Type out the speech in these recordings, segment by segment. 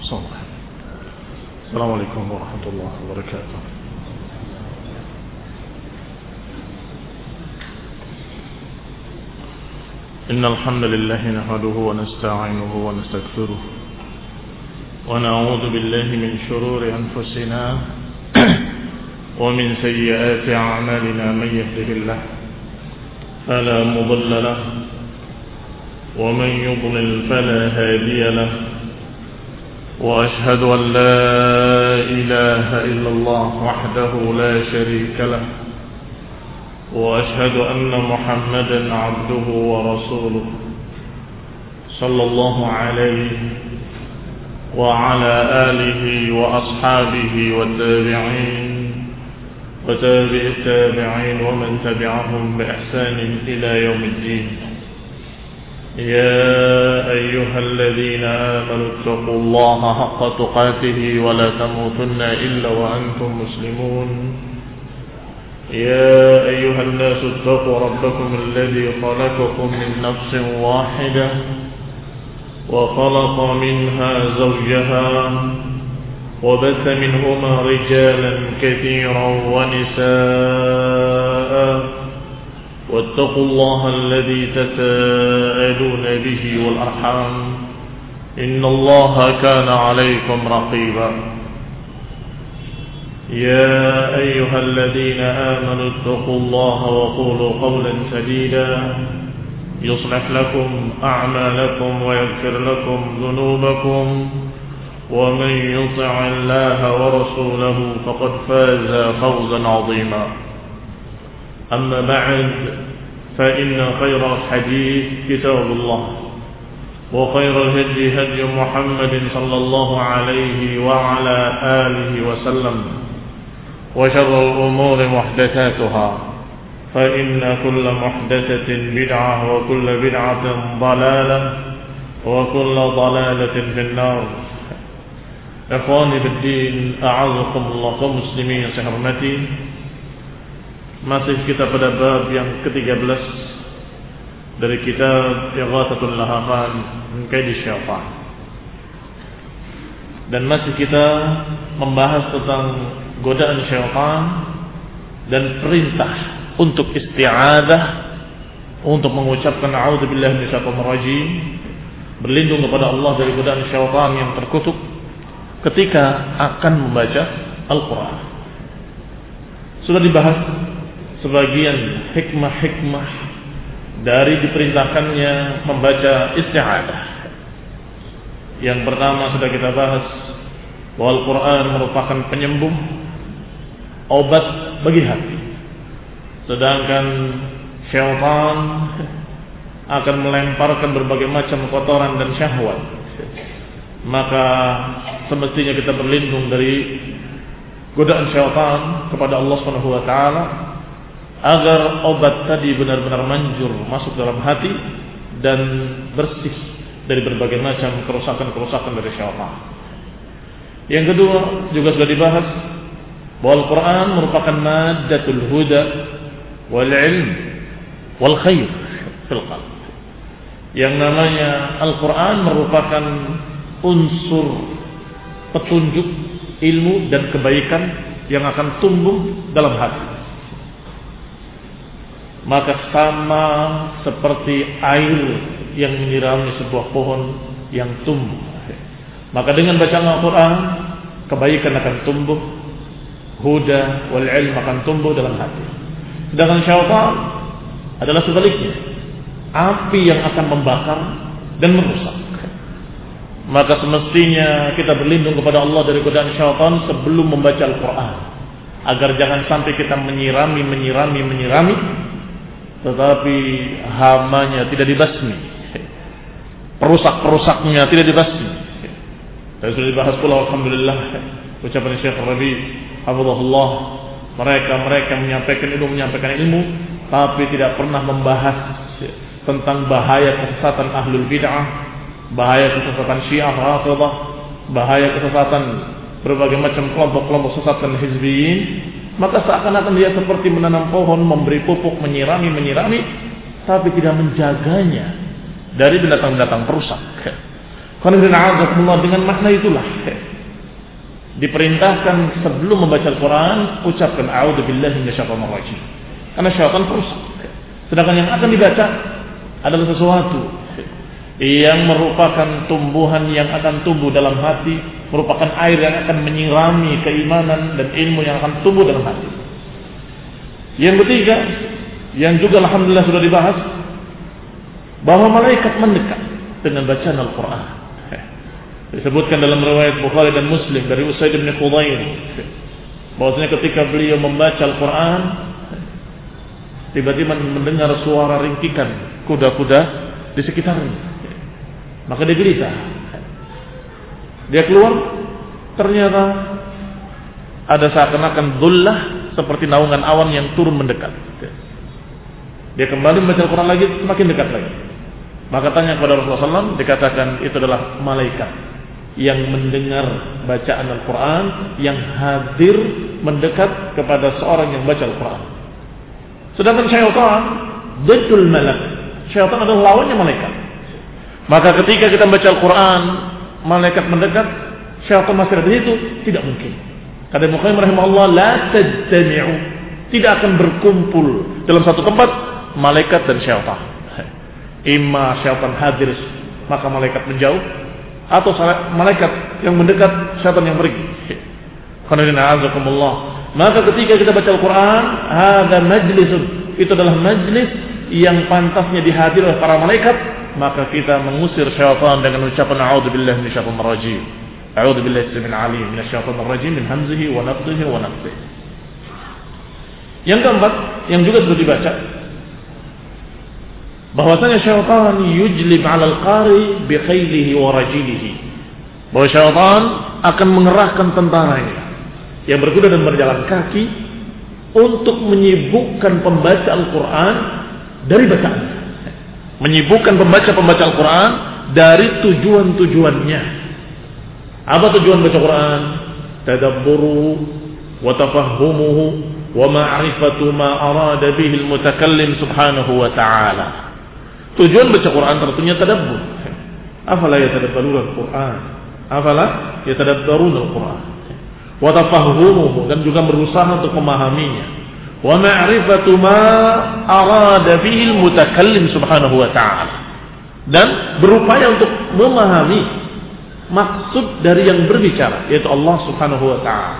السلام عليكم ورحمة الله وبركاته. إن الحمد لله نحمده ونستعينه ونستغفره ونعوذ بالله من شرور أنفسنا ومن سيئات أعمالنا. من يهده الله فلا مضل له ومن يضلل فلا هادي له، وأشهد أن لا إله إلا الله وحده لا شريك له، وأشهد أن محمدا عبده ورسوله صلى الله عليه وعلى آله وأصحابه والتابعين وتابع التابعين ومن تبعهم بإحسان إلى يوم الدين. يا أيها الذين آمنوا اتقوا الله حق تقاته ولا تموتن إلا وأنتم مسلمون. يا أيها الناس اتقوا ربكم الذي خلقكم من نفس واحدة وخلق منها زوجها وبث منهما رجالا كثيرا ونساء، واتقوا الله الذي تساءلون به والأرحام إن الله كان عليكم رقيبا. يا أيها الذين آمنوا اتقوا الله وقولوا قولا سديدا يصلح لكم أعمالكم ويغفر لكم ذنوبكم، ومن يطع الله ورسوله فقد فاز فوزا عظيما. أما بعد، فإن خير الحديث كتاب الله، وخير الهدي هدي محمد صلى الله عليه وعلى آله وسلم، وشر الأمور محدثاتها، فإن كل محدثة بدعة وكل بدعة ضلالة وكل ضلالة في النار. Ikhwani fiddin, a'azakumullah kaum muslimin yang saya hormati. Masih kita pada bab yang ke-13 dari kitab Ighathatul Lahafan min Kaidi Syaitan. Dan masih kita membahas tentang godaan syaitan dan perintah untuk isti'adzah, untuk mengucapkan a'udzubillahi minasyaitonir rajim, berlindung kepada Allah dari godaan syaitan yang terkutuk ketika akan membaca Al-Quran. Sudah dibahas sebagian hikmah-hikmah dari diperintahkannya membaca isti'adzah. Yang pertama sudah kita bahas bahwa Al-Quran merupakan penyembuh, obat bagi hati. Sedangkan syaitan akan melemparkan berbagai macam kotoran dan syahwat. Maka semestinya kita berlindung dari godaan syaitan kepada Allah Subhanahu wa taala agar obat tadi benar-benar manjur masuk dalam hati dan bersih dari berbagai macam kerusakan-kerusakan dari syaitan. Yang kedua juga sudah dibahas bahwa Al-Quran merupakan maddatul huda wal ilm wal khair fil qalb. Yang namanya Al-Quran merupakan unsur petunjuk, ilmu dan kebaikan yang akan tumbuh dalam hati. Maka sama seperti air yang menyirami sebuah pohon yang tumbuh. Maka dengan bacaan Al-Quran, kebaikan akan tumbuh, huda wal ilm akan tumbuh dalam hati. Sedangkan syaitan adalah sebaliknya, api yang akan membakar dan merusak. Maka semestinya kita berlindung kepada Allah dari godaan syaitan sebelum membaca Al-Quran, agar jangan sampai kita menyirami, tetapi hamanya tidak dibasmi, perusak-perusaknya tidak dibasmi. Dan sudah dibahas pula, alhamdulillah, ucapan Syekh Rabi hafizahullah, mereka menyampaikan ilmu tapi tidak pernah membahas tentang bahaya kesesatan ahlul bid'ah, bahaya kesesatan Syiah Rafidhah, bahaya kesesatan berbagai macam kelompok-kelompok sesat dan hizbiyin. Maka seakan-akan dia seperti menanam pohon, memberi pupuk, menyirami, tapi tidak menjaganya dari binatang-binatang perusak. Dengan makna itulah diperintahkan sebelum membaca Al-Quran ucapkan a'udzubillahi minasyaitonir rajim. Karena syaitan perusak. Sedangkan yang akan dibaca adalah sesuatu yang merupakan tumbuhan yang akan tumbuh dalam hati, merupakan air yang akan menyirami keimanan dan ilmu yang akan tumbuh dalam hati. Yang ketiga, yang juga alhamdulillah sudah dibahas, bahwa malaikat mendekat dengan bacaan Al-Quran. Disebutkan dalam riwayat Bukhari dan Muslim dari Usaid bin Khudayr bahwasanya ketika beliau membaca Al-Quran, tiba-tiba mendengar suara ringkikan kuda-kuda di sekitarnya. Maka dia gelisah. Dia keluar, ternyata ada seakan-akan dhullah seperti naungan awan yang turun mendekat. Dia kembali membaca Al-Quran lagi, semakin dekat lagi. Maka tanya kepada Rasulullah SAW, dikatakan itu adalah malaikat yang mendengar bacaan Al-Quran, yang hadir mendekat kepada seorang yang baca Al-Quran. Sedangkan syaitan diddul malak. Syaitan adalah lawannya malaikat. Maka ketika kita membaca Al-Quran, malaikat mendekat, syaitan masih ada di situ, tidak mungkin. Kata Ibnu Qayyim rahimahullah, la tajtami'u, tidak akan berkumpul dalam satu tempat malaikat dan syaitan. Imma syaitan hadir maka malaikat menjauh, atau malaikat yang mendekat syaitan yang pergi. Maka ketika kita baca Al-Quran, hadza majlisun, itu adalah majlis yang pantasnya dihadiri oleh para malaikat. Maka kita mengusir syaitan dengan ucapan a'udzubillahi minasyaitonir rajim. A'udzubillahi as-sami'il 'alim minasyaitonir rajim min hamzihi wa nafthihi wa nafthihi. Yang keempat, yang juga sudah dibaca, bahwasanya syaitan yujlib 'alal qari bi khaylihi wa rajilihi. Bahwa syaitan akan mengerahkan tentaranya yang berkuda dan berjalan kaki untuk menyibukkan pembaca Al-Quran dari bacaan. Menyibukkan pembaca Al-Quran dari tujuan-tujuannya. Apa tujuan baca Quran? Tadabburu wa tafahhumuhu wa ma'rifatu ma arada bihi al-mutakallim subhanahu wa ta'ala. Tujuan baca Quran tentunya tadabbur. Afala yatadabbaruna al-Quran? Afala yatadabbaruna al-Quran? Wa tafahhumuhu, dan juga berusaha untuk memahaminya. Wa ma'rifatu ma arada bihi al-mutakallim subhanahu wa ta'ala, dan berupaya untuk memahami maksud dari yang berbicara, yaitu Allah subhanahu wa ta'ala.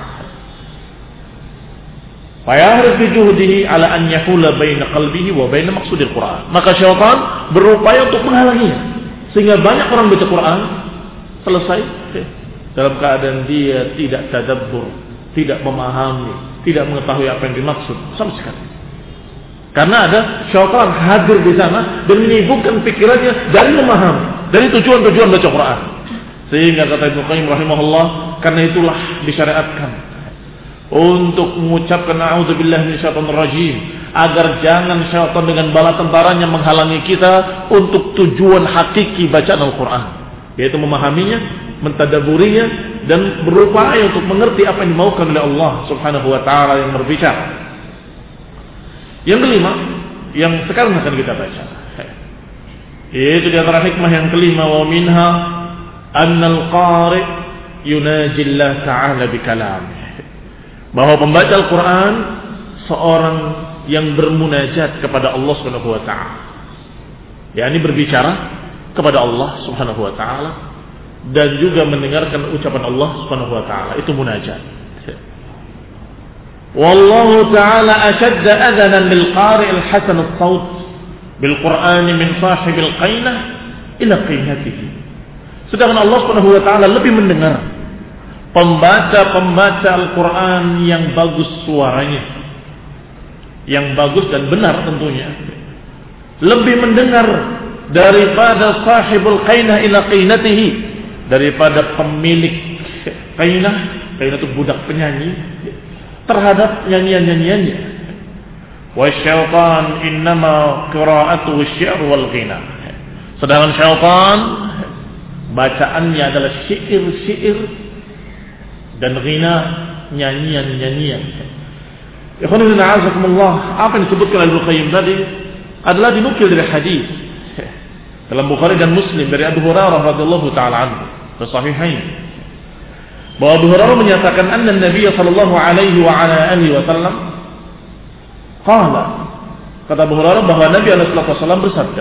Fa yahrif bi juhdihi ala an yahula baina qalbihi wa baina maqsudil Quran. Maka syaitan berupaya untuk menghalanginya, sehingga banyak orang baca Quran selesai dalam keadaan dia tidak tadabbur, tidak memahami, tidak mengetahui apa yang dimaksud sama sekali. Karena ada syaitan hadir di sana dan menyibukkan pikirannya dari memahami, dari tujuan-tujuan baca Quran. Sehingga kata Ibnu Qayyim rahimahullah, karena itulah disyariatkan untuk mengucapkan a'udzubillahi minasyaitonir rajim, agar jangan syaitan dengan bala tentaranya menghalangi kita untuk tujuan hakiki bacaan Al-Quran, yaitu memahaminya, mentadaburinya, dan berupaya untuk mengerti apa yang dimaukan oleh Allah subhanahu wa ta'ala yang berbicara. Yang kelima, yang sekarang akan kita baca, yaitu di antara hikmah yang kelima, wa minha annal qari yunaji Allah ta'ala bikalamih, bahwa pembaca Al-Quran seorang yang bermunajat kepada Allah subhanahu wa ta'ala, yakni berbicara kepada Allah subhanahu wa ta'ala, dan juga mendengarkan ucapan Allah subhanahu wa ta'ala, itu munajat. Wallahu ta'ala ashadda adhanan lil qari' al hasan al sawt bil Qur'an min sahib al qainah ila qainatihi. Sedangkan Allah subhanahu wa ta'ala lebih mendengar pembaca Al-Quran yang bagus suaranya, yang bagus dan benar tentunya, lebih mendengar daripada sahibul qainah ila qainatihi, daripada pemilik qainah itu budak penyanyi, terhadap nyanyian-nyanyiannya. Wa syaitan innama qira'atuhu asy-syi'r wal ghina. Sedangkan syaitan bacaannya adalah syair-syair dan ghina, nyanyian-nyanyian. Ikhwan fillah azakumullah, apa yang disebutkan oleh Ibnu Qayyim tadi adalah dinukil dari hadis dalam Bukhari dan Muslim dari Abu Hurairah radhiyallahu taala anhu, Sahihain, bahwa Abu Hurairah menyatakan anna Nabi sallallahu alaihi wa ala alihi wasallam qala, kata Abu Hurairah bahwa Nabi alaihi wasallam bersabda,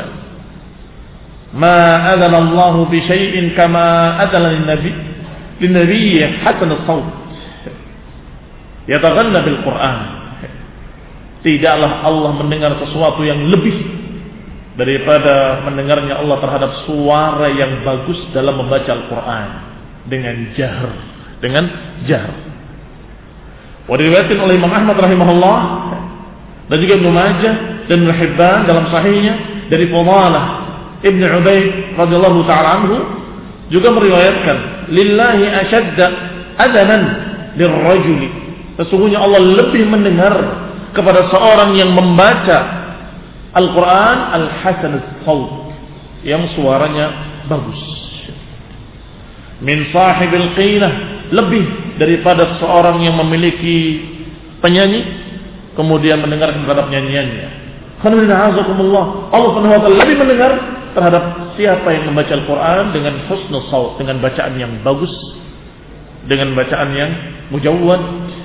ma adzana Allahu bi syai'in kama adzana lin-nabiy hasan as-saut yataghanna bil Qur'an. Tidaklah Allah mendengar sesuatu yang lebih daripada mendengarnya Allah terhadap suara yang bagus dalam membaca Al-Quran dengan jahr. Wa diriwayatkan oleh Imam Ahmad rahimahullah dan juga Ibnu Majah dan Ibnu Hibban dalam sahihnya dari Fadalah Ibnu Ubaid radhiyallahu taala anhu juga meriwayatkan, lillahi ashadda adanan lirrajuli, sesungguhnya Allah lebih mendengar kepada seorang yang membaca Al-Quran al-hasan as-saut, yang suaranya bagus, min sahibil qinah, lebih daripada seorang yang memiliki penyanyi kemudian mendengarkan terhadap nyanyiannya. Allah Subhanahu wa taala lebih mendengar terhadap siapa yang membaca Al-Quran dengan husnul saut, dengan bacaan yang bagus, dengan bacaan yang mujawwad.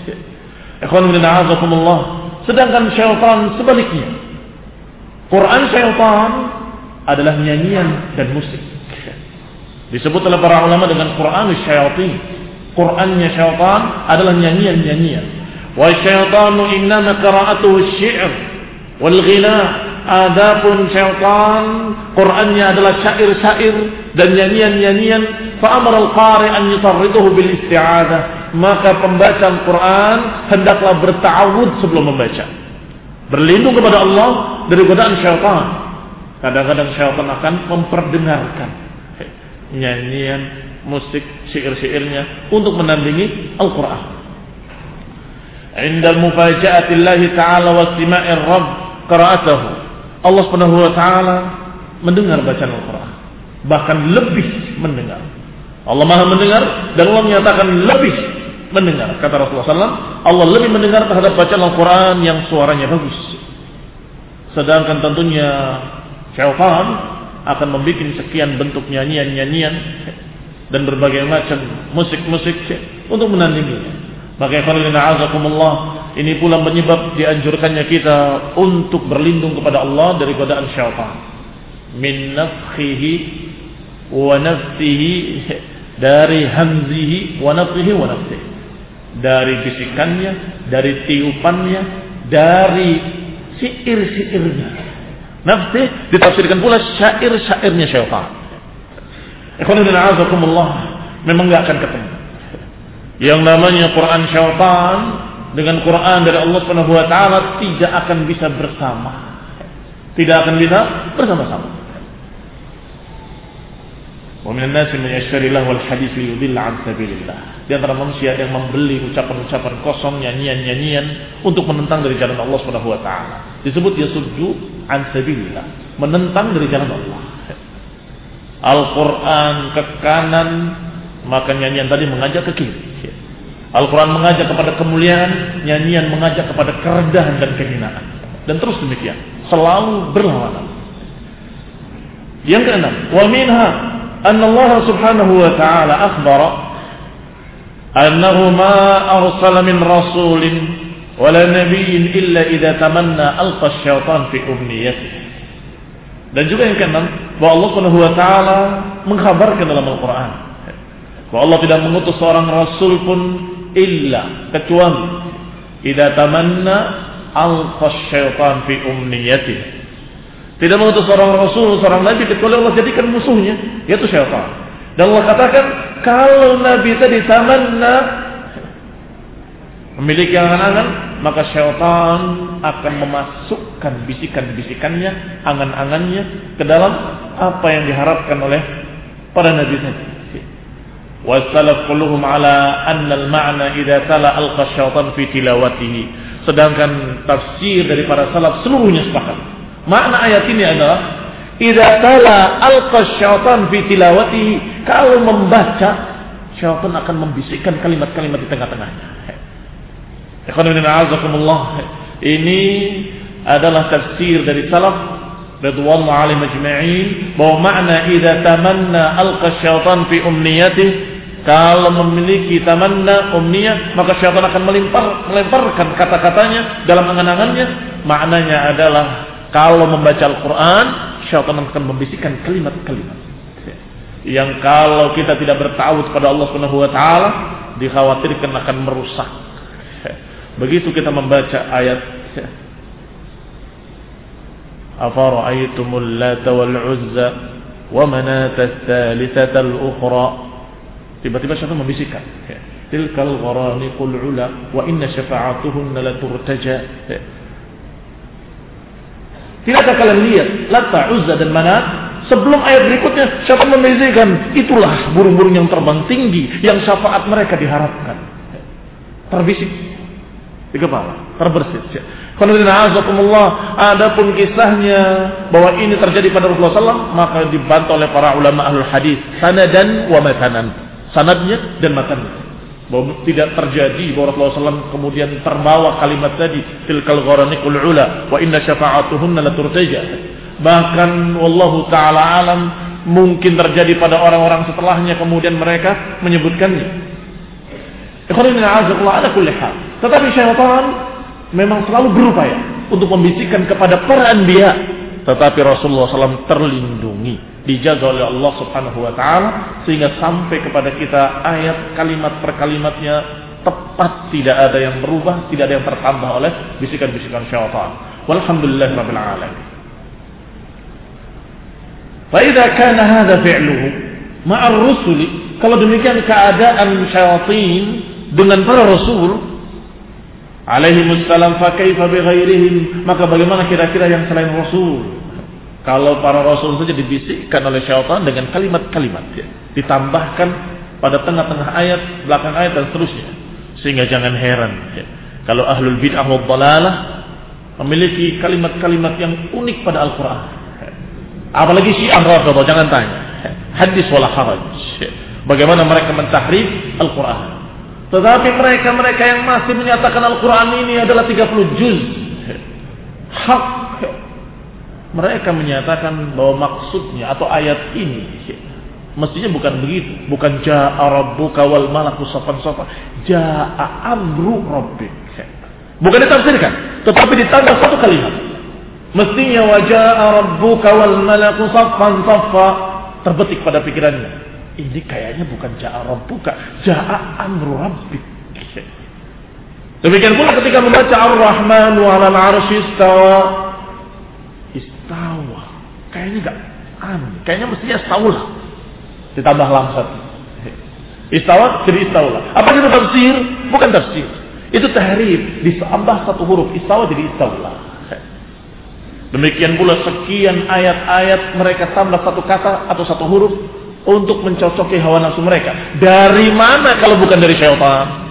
Sedangkan syaitan sebaliknya, Quran syaitan adalah nyanyian dan musik. Disebut oleh para ulama dengan Quran syaitan. Qurannya syaitan adalah nyanyian-nyanyian. Wa syaitanu innama qira'atuhu syi'r wal ghina. Adapun syaitan Qurannya adalah syair-syair dan nyanyian-nyanyian. Fa amara al-qari an yutarriduhu bil isti'adzah. Maka pembaca Al-Quran hendaklah berta'awudz sebelum membaca, berlindung kepada Allah dari godaan syaitan. Kadang-kadang syaitan akan memperdengarkan nyanyian, musik, syair-syairnya untuk menandingi Al-Quran. Indal mufaja'atillahi ta'ala wa istima'ir rabb qira'atahu, Allah Subhanahu wa ta'ala mendengar bacaan Al-Quran, bahkan lebih mendengar. Allah Maha mendengar dan Allah menyatakan lebih mendengar. Kata Rasulullah SAW, Allah lebih mendengar terhadap bacaan Al-Quran yang suaranya bagus. Sedangkan tentunya syaitan akan membuat sekian bentuk nyanyian-nyanyian dan berbagai macam musik-musik untuk menandinginya. Maka ini pula menyebab dianjurkannya kita untuk berlindung kepada Allah dari godaan syaitan. Min nafkhihi wa nafsihi, dari hamzihi wa nafsihi wa nafsihi, dari bisikannya, dari tiupannya, dari syair-syairnya. Nafsi ditafsirkan pula syair-syairnya syaitan. Memang gak akan ketemu yang namanya Quran syaitan dengan Quran dari Allah Subhanahu wa taala, tidak akan bisa bersama, tidak akan bisa bersama-sama. Wa minan nasi man yashtari lahu al-hadits liyudilla an sabilillah. Di antara manusia yang membeli ucapan-ucapan kosong, nyanyian-nyanyian untuk menentang dari jalan Allah Subhanahu wa taala. Disebut yasuddu an sabilillah, menentang dari jalan Allah. Al-Qur'an ke kanan, maka nyanyian tadi mengajak ke kiri. Al-Quran mengajak kepada kemuliaan, nyanyian mengajak kepada kerendahan dan kehinaan. Dan terus demikian, selalu berlawanan. Yang keenam, wa minha anna Allah Subhanahu wa ta'ala akhbara annahu ma arsala min rasulin wala nabiyyin illa idza tamanna alqa asy-syaitan fi umniyatihi. Dan juga yang keenam, bahwa Allah Subhanahu wa ta'ala mengkhabarkan dalam Al-Quran bahwa Allah tidak mengutus seorang rasul pun illa, kecuali idza tamanna alqa asy-syaitan fi umniyatihi. Tidak mengutus seorang rasul, seorang nabi, kecuali Allah jadikan musuhnya, yaitu syaitan. Dan Allah katakan, kalau nabi tadi tamanna, memiliki angan-angan, maka syaitan akan memasukkan bisikan-bisikannya, angan-angannya ke dalam apa yang diharapkan oleh para nabi tadi. Wassalaf kulluhum ala anna al-ma'na idza tala alqa syaitan fi tilawatihi. Sedangkan tafsir dari para salaf seluruhnya sepakat, makna ayat ini adalah idza tala alqa syaitan fi tilawatihi, kalau membaca syaitan akan membisikkan kalimat-kalimat di tengah-tengahnya. Ikhwanuddin a'azakumullah, ini adalah tafsir dari salaf ridwanullah alaihim ajma'in, bahwa makna idza tamanna alqa syaitan fi umniyatihi, kalau memiliki tamanna umniyah, maka syaitan akan melemparkan kata-katanya dalam angan-angannya. Maknanya adalah kalau membaca Al-Quran, syaitan akan membisikkan kalimat-kalimat yang kalau kita tidak bertawud kepada Allah Subhanahu wa taala, dikhawatirkan akan merusak. Begitu kita membaca ayat afara'aytumul lata wal uzza wa manata ats-tsalitsata al-ukhra, tiba-tiba syaitan membisikkan tilkal gharaniqul ula wa inna syafa'atuhunna la turtaja. Tidakkah kalian lihat Lata, Uzza dan Manat? Sebelum ayat berikutnya syaitan membisikkan, itulah burung-burung yang terbang tinggi yang syafaat mereka diharapkan. Terbisik di kepala, terbersit. Adapun kisahnya bahwa ini terjadi pada Rasulullah SAW, maka dibantah oleh para ulama ahlul hadis sanadan wa matanan, sanadnya dan matannya, bahwa tidak terjadi bahwa Rasulullah SAW kemudian terbawa kalimat tadi tilkal gharaniqul ula wa inna syafa'atuhunna la turtaja. Bahkan wallahu taala alam mungkin terjadi pada orang-orang setelahnya kemudian mereka menyebutkannya. Ikhwanuddin a'azakumullah ala kulli hal. Tetapi syaitan memang selalu berupaya untuk membisikkan kepada para anbiya, tetapi Rasulullah SAW terlindungi, dijaga oleh Allah Subhanahu wa taala, sehingga sampai kepada kita ayat kalimat per kalimatnya tepat, tidak ada yang berubah, tidak ada yang tertambah oleh bisikan-bisikan syaitan. Walhamdulillahirabbil alamin. Fa idza kana hadza fi'luhu ma'ar rusuli, kalau demikian keadaan syaitan dengan para rasul alaihimussalam, fa kaifa bi ghairihim, maka bagaimana kira-kira yang selain rasul? Kalau para rasul saja dibisikkan oleh syaitan dengan kalimat-kalimat, ditambahkan pada tengah-tengah ayat, belakang ayat dan seterusnya, sehingga jangan heran kalau ahlul bid'ah wad dhalalah memiliki kalimat-kalimat yang unik pada Al-Quran. Apalagi Syiah Rafidhah, jangan tanya, hadis wala haraj, bagaimana mereka mentahrif Al-Quran. Tetapi mereka yang masih menyatakan Al-Quran ini adalah 30 juz hak, mereka menyatakan bahwa maksudnya atau ayat ini mestinya bukan begitu, bukan ja'a rabbuka wal malaku saffan saffa, ja'a amru rabbik, bukan ditafsirkan, tetapi ditambah satu kalimat, mestinya wa ja'a rabbuka wal malaku saffan saffa, terbetik pada pikirannya, ini kayaknya bukan ja'a rabbuka, ja'a amru rabbik. Demikian pula ketika membaca Ar-Rahmanu 'alal 'arsy istawa, kayaknya enggak aneh, kayaknya mestinya istaulah, ditambah lam satu, istawa jadi istaulah. Apa itu tafsir? Bukan tafsir, itu tahrif, ditambah satu huruf, istawa jadi istaulah. Demikian pula sekian ayat-ayat mereka tambah satu kata atau satu huruf untuk mencocoki hawa nafsu mereka. Dari mana kalau bukan dari syaitan?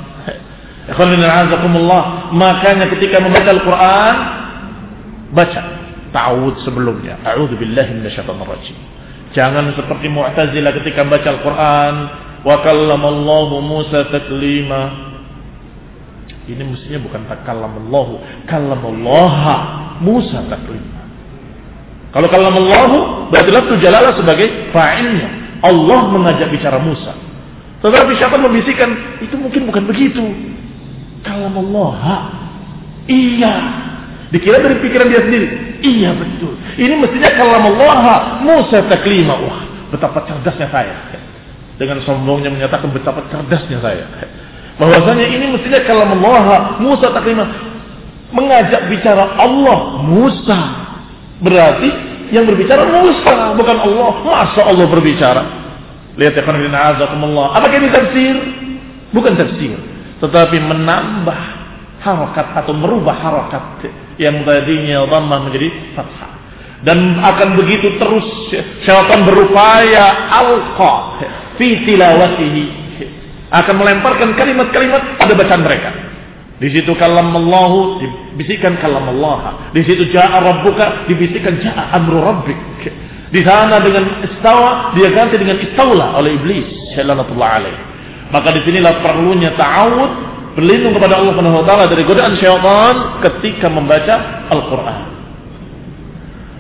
Makanya ketika membaca Al-Quran, baca ta'awudz sebelumnya, a'udzubillahi minasyaitonirrajim. Jangan seperti Mu'tazilah ketika baca Al-Quran, wa kallamallahu Musa taklima. Ini mestinya bukan takallamallahu, kallamallaha Musa taklima. Kalau kallamallahu berarti lafzu jalalah sebagai fa'ilnya, Allah mengajak bicara Musa. Tetapi syaitan membisikkan, itu mungkin bukan begitu. Kallamallaha, iya, dikira dari pikiran dia sendiri. Iya betul, ini mestinya kallamallaha Musa taklima. Wah, betapa cerdasnya saya, dengan sombongnya menyatakan betapa cerdasnya saya, bahwasanya ini mestinya kallamallaha Musa taklima, mengajak bicara Allah Musa, berarti yang berbicara Musa bukan Allah. Masa Allah berbicara? Lihat ya khairin a'azakumullah, apakah ini tafsir? Bukan tafsir, tetapi menambah harakat atau merubah harakat yang tadinya dhammah menjadi fathah. Dan akan begitu terus syaitan berupaya alqa fi tilawatihi, akan melemparkan kalimat-kalimat pada bacaan mereka. Di situ kalamallahu dibisikkan kalamallaha, di situ ja'a rabbuka dibisikkan ja'a amru rabbik. Di sana dengan istawa dia ganti dengan istaula oleh iblis sallallahu alaihi. Maka di sinilah perlunya ta'awud, berlindung kepada Allah Subhanahu wa taala dari godaan syaitan ketika membaca Al-Qur'an.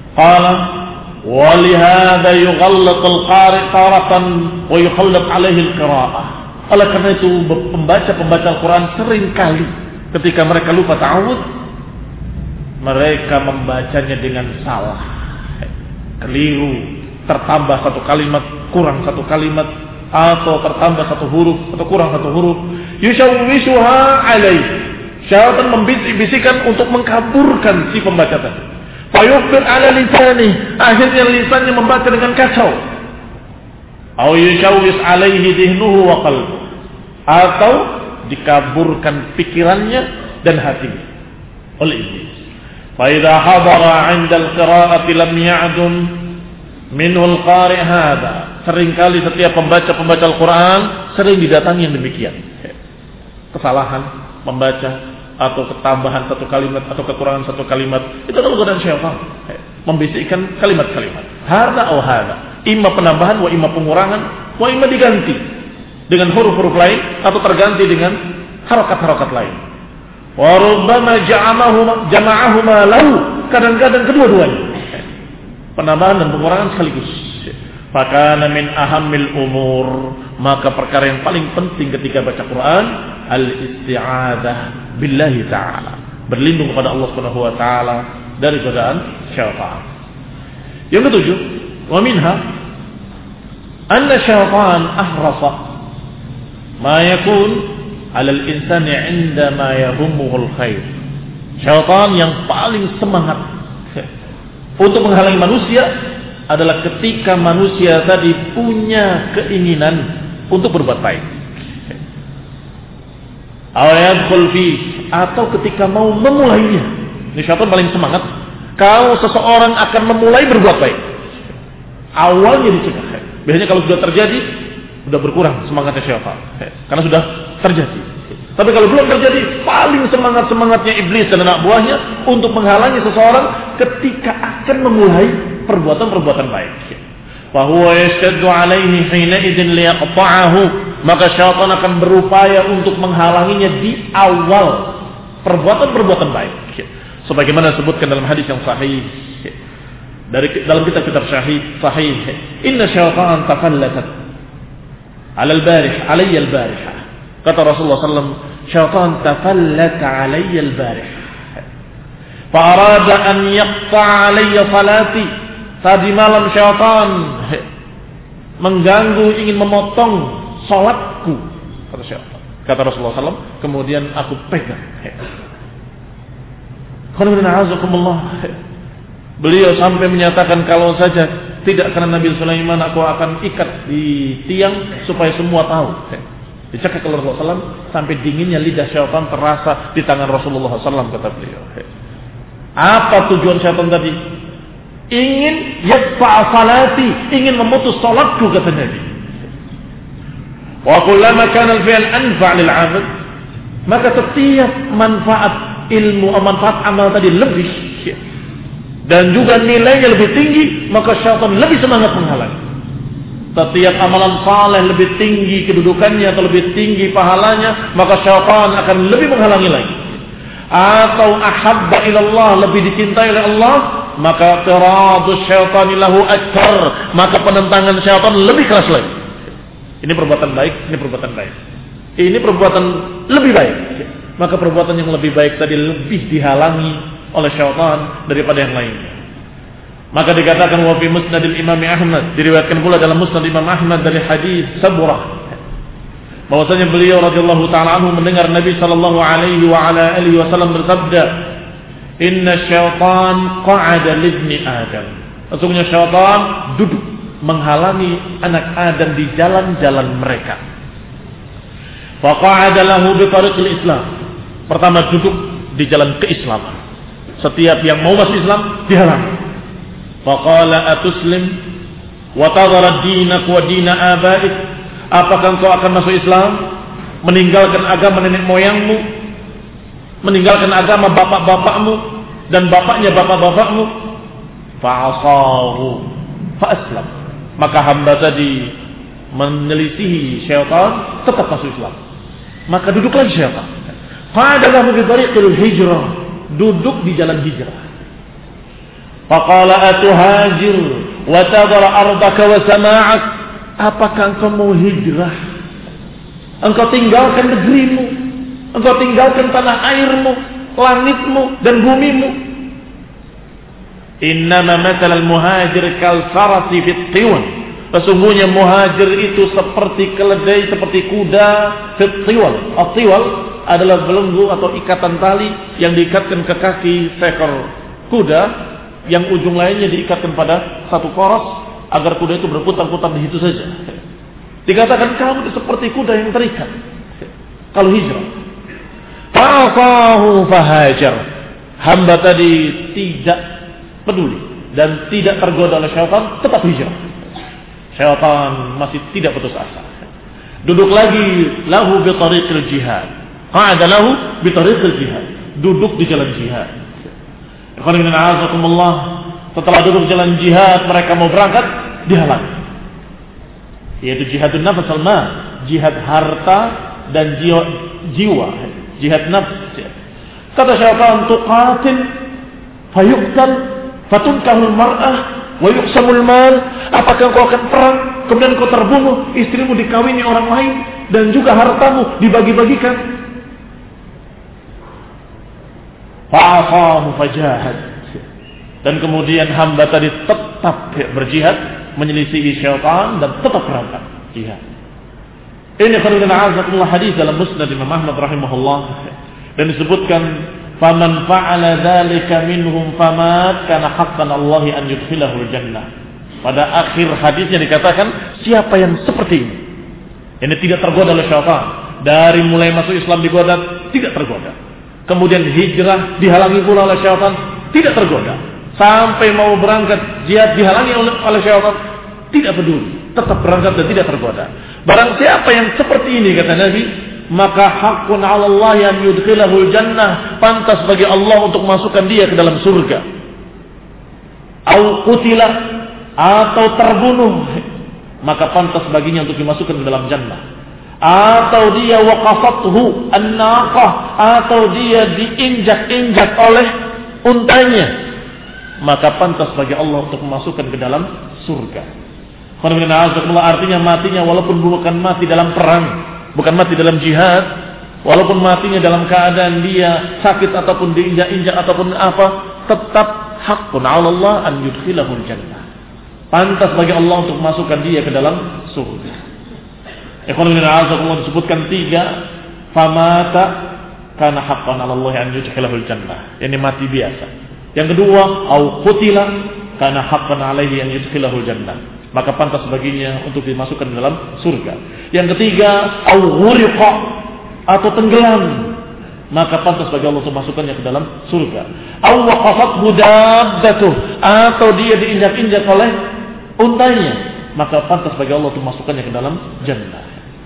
Qala wa lihadza yughallaq al-qari' taratan wa yukhallaq alaihi al-qira'ah. Oleh karena itu pembaca Al-Quran seringkali ketika mereka lupa ta'awudz, mereka membacanya dengan salah, keliru, tertambah satu kalimat, kurang satu kalimat, atau tertambah satu huruf atau kurang satu huruf. Yushawwishuha alaih, syaitan membisik-bisikan untuk mengkaburkan si pembaca tadi. Fayukhbir ala lisani, akhirnya lisannya membaca dengan kacau. Aw yushawwis alaihi dhihnuhu wa qalbuhu, atau dikaburkan pikirannya dan hatinya oleh iblis. Fa idza hadara 'inda al-qira'ati lam ya'dun minhu al-qari' hadha. Seringkali setiap pembaca Al-Quran sering didatangi yang demikian. Kesalahan membaca atau ketambahan satu kalimat atau kekurangan satu kalimat, itu adalah godaan syaitan. Membisikkan kalimat-kalimat. Hadza aw hadza. Imma penambahan wa imma pengurangan wa imma diganti dengan huruf-huruf lain atau terganti dengan harakat-harakat lain. Wa rubbama jama'ahuma lahu, kadang-kadang kedua-duanya. Penambahan dan pengurangan sekaligus. Fakana min ahammil umur, maka perkara yang paling penting ketika baca Quran al-isti'adzah billahi ta'ala, berlindung kepada Allah Subhanahu wa taala dari godaan syaitan. Yang ketujuh, wa minha anna syaitan ahrasa ma yakun 'ala al-insani 'inda ma yahummuhu al-khair. Syaitan yang paling semangat untuk menghalangi manusia adalah ketika manusia tadi punya keinginan untuk berbuat baik. Atau ketika mau memulainya. Ini syaitan paling semangat kalau seseorang akan memulai berbuat baik. Awalnya dicegah. Biasanya kalau sudah terjadi, sudah berkurang semangatnya syaitan. Karena sudah terjadi. Tapi kalau belum terjadi, paling semangat-semangatnya iblis dan anak buahnya untuk menghalangi seseorang ketika akan memulai perbuatan-perbuatan baik. Fa huwa yashtaddu alaihi hina idzin liyaqta'ahu, maka syaitan akan berupaya untuk menghalanginya di awal perbuatan-perbuatan baik. Sebagaimana disebutkan dalam hadis yang sahih dalam kitab-kitab sahih, inna syaitan tafallatat 'ala al-barih, 'alayya al-barihah. Kata Rasulullah SAW, syaitan tafallata 'alayya al-barih. Fa arada an yaqta'a 'alayya salati. Tadi malam syaitan mengganggu, ingin memotong salatku, kata syaitan. Kata Rasulullah SAW, kemudian aku pegang. Beliau sampai menyatakan kalau saja tidak karena Nabi Sulaiman, aku akan ikat di tiang supaya semua tahu. Dicekak oleh Rasulullah SAW sampai dinginnya lidah syaitan terasa di tangan Rasulullah SAW, kata beliau. Apa tujuan syaitan tadi? Ingin yaqta'a salati, ingin memutus salatku, kata Nabi. Wa kullama kana al-fi'l anfa' lil 'abd, maka setiap manfaat ilmu atau manfaat amal tadi lebih dan juga nilainya lebih tinggi, maka syaitan lebih semangat menghalangi. Setiap amalan saleh lebih tinggi kedudukannya atau lebih tinggi pahalanya, maka syaitan akan lebih menghalangi lagi. Atau ahabba ilallah, lebih dicintai oleh Allah, maka tiradus syaitani lahu akbar, maka penentangan syaitan lebih keras lagi. Ini perbuatan baik, ini perbuatan baik. Ini perbuatan lebih baik, maka perbuatan yang lebih baik tadi lebih dihalangi oleh syaitan daripada yang lainnya. Maka dikatakan wa fi musnadil Imam Ahmad, diriwayatkan pula dalam musnad Imam Ahmad dari hadis Saburah, bahwasanya beliau radhiyallahu taala anhu mendengar Nabi sallallahu alaihi wa ala alihi wasallam bersabda, "Inna syaitan qa'ada li ibni Adam." Sesungguhnya syaitan duduk menghalangi anak Adam di jalan-jalan mereka. Fa qa'ada lahu bi tariqil Islam. Pertama duduk di jalan keislaman. Setiap yang mau masuk Islam dihalangi. Faqala atuslim wa tadhara dinak wa dina abaik. Apakah engkau akan masuk Islam, meninggalkan agama nenek moyangmu, meninggalkan agama bapak-bapakmu dan bapaknya bapak-bapakmu? Fa'asahu fa'aslam. Maka hamba tadi menyelisihi syaitan, tetap masuk Islam. Maka duduk lagi syaitan. Fa'adalahu bi tariqil hijrah, duduk di jalan hijrah. Faqala atuhajir wa tadhar ardaka wa sama'ak. Apakah engkau mau hijrah? Engkau tinggalkan negerimu, engkau tinggalkan tanah airmu, langitmu dan bumimu. Innama mathal al-muhajir kal farasi fit tiwan. Sesungguhnya muhajir itu seperti keledai, seperti kuda fit tiwan. At-tiwal adalah belenggu atau ikatan tali yang diikatkan ke kaki seekor kuda, yang ujung lainnya diikatkan pada satu poros agar kuda itu berputar-putar di situ saja. Dikatakan kamu seperti kuda yang terikat kalau hijrah. Fa'afahu fahajar. Hamba tadi tidak peduli dan tidak tergoda oleh syaitan, tetap hijrah. Syaitan masih tidak putus asa. Duduk lagi, lahu bi tariqil jihad. Qa'ada lahu bi tariqil jihad. Duduk di jalan jihad. Ikhwanuddin a'azakumullah. Setelah duduk jalan jihad, mereka mau berangkat, dihalangi. Yaitu jihadun nafs al-mal, jihad harta dan jiwa, jihad nafs. Kata syaitan, tuqatil fayuqtal fatunkahul mar'ah wa yuqsamul mal. Apakah kau akan perang kemudian kau terbunuh, istrimu dikawini orang lain dan juga hartamu dibagi-bagikan? Fa'afahu fajahad. Dan kemudian hamba tadi tetap berjihad, menyelisihi syaitan dan tetap berangkat jihad. Ini khairan azakumullah hadis dalam Musnad Imam Ahmad rahimahullah, dan disebutkan faman fa'ala dzalika minhum famat kana haqqan Allah an yudkhilahu jannah. Pada akhir hadisnya dikatakan siapa yang seperti ini tidak tergoda oleh syaitan, dari mulai masuk Islam digoda tidak tergoda, kemudian hijrah dihalangi pula oleh syaitan tidak tergoda, sampai mau berangkat jihad dihalangi oleh syaitan, tidak peduli, tetap berangkat dan tidak tergoda. Barang siapa yang seperti ini, kata Nabi, maka haqqun 'ala Allah an yudkhilahul jannah, pantas bagi Allah untuk masukkan dia ke dalam surga. Au qutila, atau terbunuh, maka pantas baginya untuk dimasukkan ke dalam jannah. Atau dia waqafathu an-naqah, atau dia diinjak-injak oleh untanya, maka pantas bagi Allah untuk memasukkan ke dalam surga. Artinya matinya walaupun bukan mati dalam perang, bukan mati dalam jihad, walaupun matinya dalam keadaan dia sakit ataupun diinjak-injak ataupun apa, tetap haqqun 'ala Allah an yudkhilahul jannah. Pantas bagi Allah untuk memasukkan dia ke dalam surga. Ikhwanuddin a'azakumullah, disebutkan 3, famata kana haqqan 'ala Allah an yudkhilahul jannah. Ini mati biasa. Yang kedua, au qutila kana haqqan 'alaihi an yudkhilahul jannah. Maka pantas baginya untuk dimasukkan ke dalam surga. Yang ketiga, au ghuriqa, atau tenggelam, maka pantas bagi Allah untuk masukkannya ke dalam surga. Au waqafat dabbatuh, atau dia diinjak-injak oleh untanya, maka pantas bagi Allah untuk masukkannya ke dalam jannah.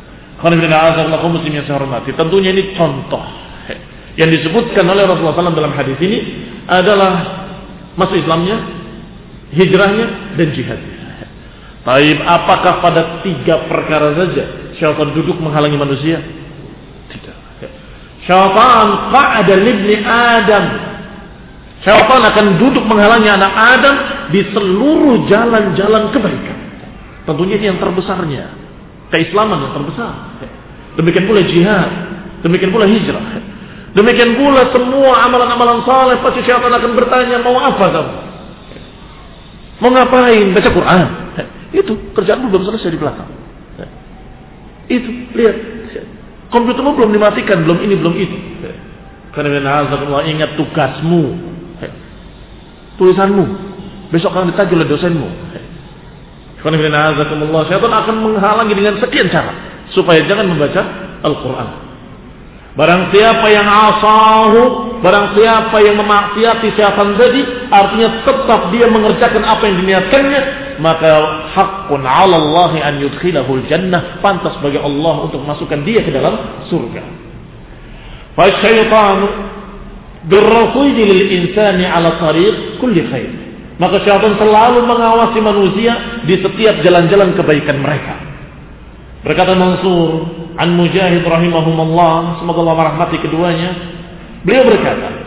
Tentunya ini contoh yang disebutkan oleh Rasulullah SAW dalam hadis ini adalah masuk Islamnya, hijrahnya dan jihadnya. Baik, apakah pada 3 perkara saja syaitan duduk menghalangi manusia? Tidak. Syaitan qa'ada libni Adam. Syaitan akan duduk menghalangi anak Adam di seluruh jalan-jalan kebaikan. Tentunya ini yang terbesarnya, keislaman yang terbesar. Demikian pula jihad, demikian pula hijrah, demikian pula semua amalan-amalan saleh. Pasti syaitan akan bertanya, mau apa kamu? Mau ngapain? Baca Quran. Itu kerjaanmu belum selesai di belakang. Itu lihat, komputermu belum dimatikan, belum ini belum itu. Karena Allah, ingat tugasmu, tulisanmu. Besok akan ditagih oleh dosenmu. Karena Allah, syaitan akan menghalangi dengan sekian cara supaya jangan membaca Al-Quran. Barang siapa yang asahu, barang siapa yang memaksiati syaitan tadi, artinya tetap dia mengerjakan apa yang diniatkannya, maka haqqun 'ala Allah an yudkhilahul jannah, pantas bagi Allah untuk masukkan dia ke dalam surga. Fa syaitanu birrasidi lil insani 'ala tariq kulli khair. Maka syaitan selalu mengawasi manusia di setiap jalan-jalan kebaikan mereka. Berkata Mansur an Mujahid rahimahumullah, semoga Allah merahmati keduanya, beliau berkata,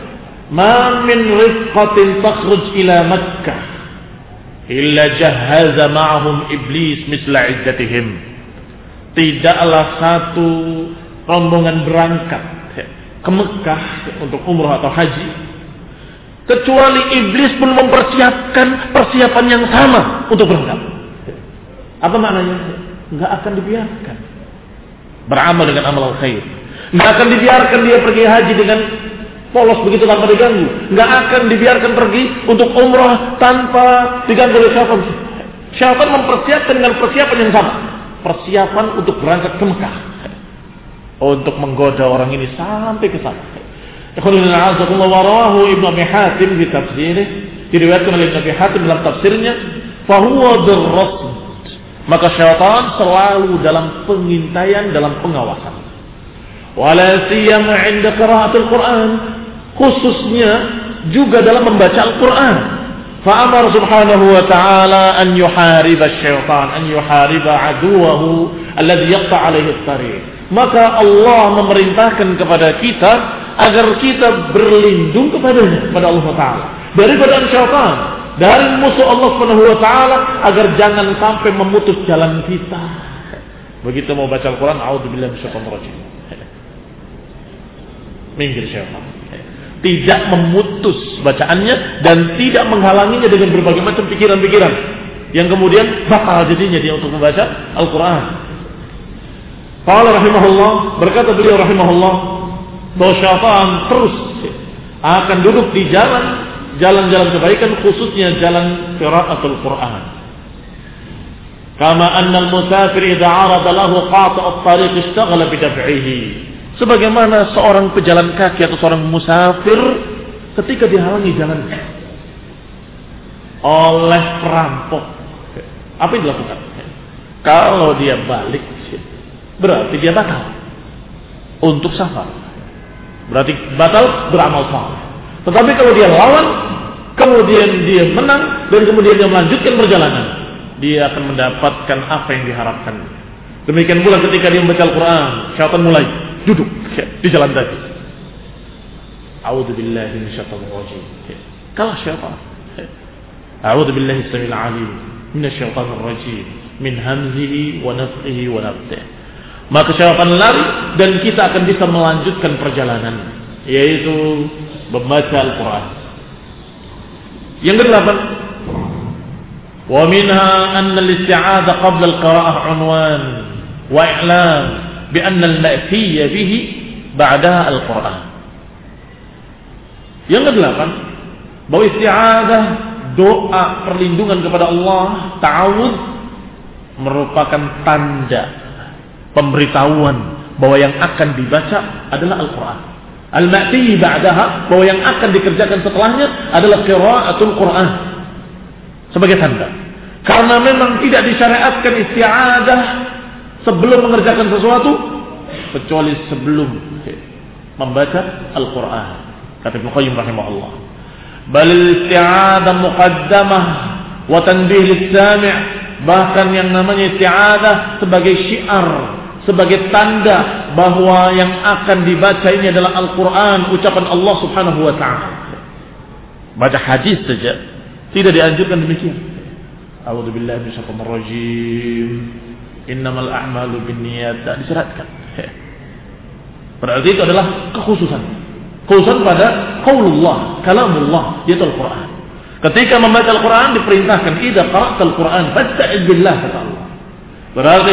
Ma min rifqatin takhruj ila Makkah illa jahaza ma'ahum iblis misla izzatihim. Tidaklah satu rombongan berangkat ke Mekah untuk umrah atau haji kecuali iblis pun mempersiapkan persiapan yang sama untuk berangkat. Apa maknanya? Enggak akan dibiarkan beramal dengan amal khair. Enggak akan dibiarkan dia pergi haji dengan polos begitu tanpa diganggu. Enggak akan dibiarkan pergi untuk umrah tanpa diganggu oleh syaitan. Syaitan mempersiapkan dengan persiapan yang sama. Persiapan untuk berangkat ke Mekah. Untuk menggoda orang ini sampai ke sana. Ikhwanuddin a'azakumullah wa rawahu Ibnu Abi Hatim di tafsirih. Diriwayatkan oleh Ibnu Abi Hatim dalam tafsirnya, fahuwa birrasd. Maka syaitan selalu dalam pengintaian, dalam pengawasan. Wala siyama 'inda qira'atil Qur'an, khususnya juga dalam membaca Al-Qur'an. Fa'amar subhanahu wa ta'ala an yuhariba syaitan, an yuhariba aduwahu alladhi yaqta' alaihi at-tariq. Maka Allah memerintahkan kepada kita agar kita berlindung kepadanya, kepada Allah Ta'ala, daripada syaitan, dari musuh Allah Subhanahu wa taala, agar jangan sampai memutus jalan kita. Begitu mau baca Al-Qur'an, a'udzubillahi minasyaitonir rajim. Minggir syaitan. Tidak memutus bacaannya dan tidak menghalanginya dengan berbagai macam pikiran-pikiran yang kemudian batal jadinya dia untuk membaca Al-Qur'an. Qala rahimahullah, berkata beliau rahimahullah, bahwa syaitan terus akan duduk di jalan-jalan kebaikan, khususnya jalan qiraatul Qur'an. Kama anna al-musafir idza 'arada lahu qata' at-tariq ishtaghala bi daf'ihi. Sebagaimana seorang pejalan kaki atau seorang musafir ketika dihalangi jalan oleh perampok, apa yang dilakukan? Kalau dia balik, berarti dia batal untuk safar. Berarti batal beramal saleh. Tetapi kalau dia lawan, kemudian dia menang, dan kemudian dia melanjutkan perjalanan, dia akan mendapatkan apa yang diharapkan. Demikian pula ketika dia membaca Al-Quran, syaitan mulai duduk di jalan tadi. A'udzubillahi minasyaitonir rajim. Kalah syaitan. A'udzubillahi as-sami'il 'alim minasyaitonir rajim min hamzihi wa nafthihi wa nafthihi. Maka syaitan lari dan kita akan bisa melanjutkan perjalanan, yaitu membaca Al-Quran. Yang kedelapan, wa minha anna al-isti'adha qabla al-qira'ah unwan wa i'lam bi anna al-ma'thiyya bihi ba'daha Al-Quran. Yang kedelapan, bahwa isti'adah, doa perlindungan kepada Allah, ta'awudz, merupakan tanda pemberitahuan bahwa yang akan dibaca adalah Al-Quran. Al-ma'ti ba'daha, bahwa yang akan dikerjakan setelahnya adalah qiraatul Quran, sebagai tanda. Karena memang tidak disyariatkan isti'adah sebelum mengerjakan sesuatu kecuali sebelum membaca Al-Quran. Kata Ibnu Qayyim rahimahullah, bal isti'adah muqaddamah wa tanbih lis-sami'. Bahkan yang namanya isti'adah sebagai syiar, sebagai tanda bahwa yang akan dibaca ini adalah Al-Quran, ucapan Allah Subhanahu wa ta'ala. Baca hadis saja tidak dianjurkan demikian. A'udzubillahi minasyaitonir rajim. Innamal a'malu binniyat, tak disyaratkan. Berarti itu adalah kekhususan. Khususan pada qaulullah, kalamullah, yaitu Al-Quran. Ketika membaca Al-Quran diperintahkan, idza qara'tal Quran fasta'iz billah, kata Allah. Berarti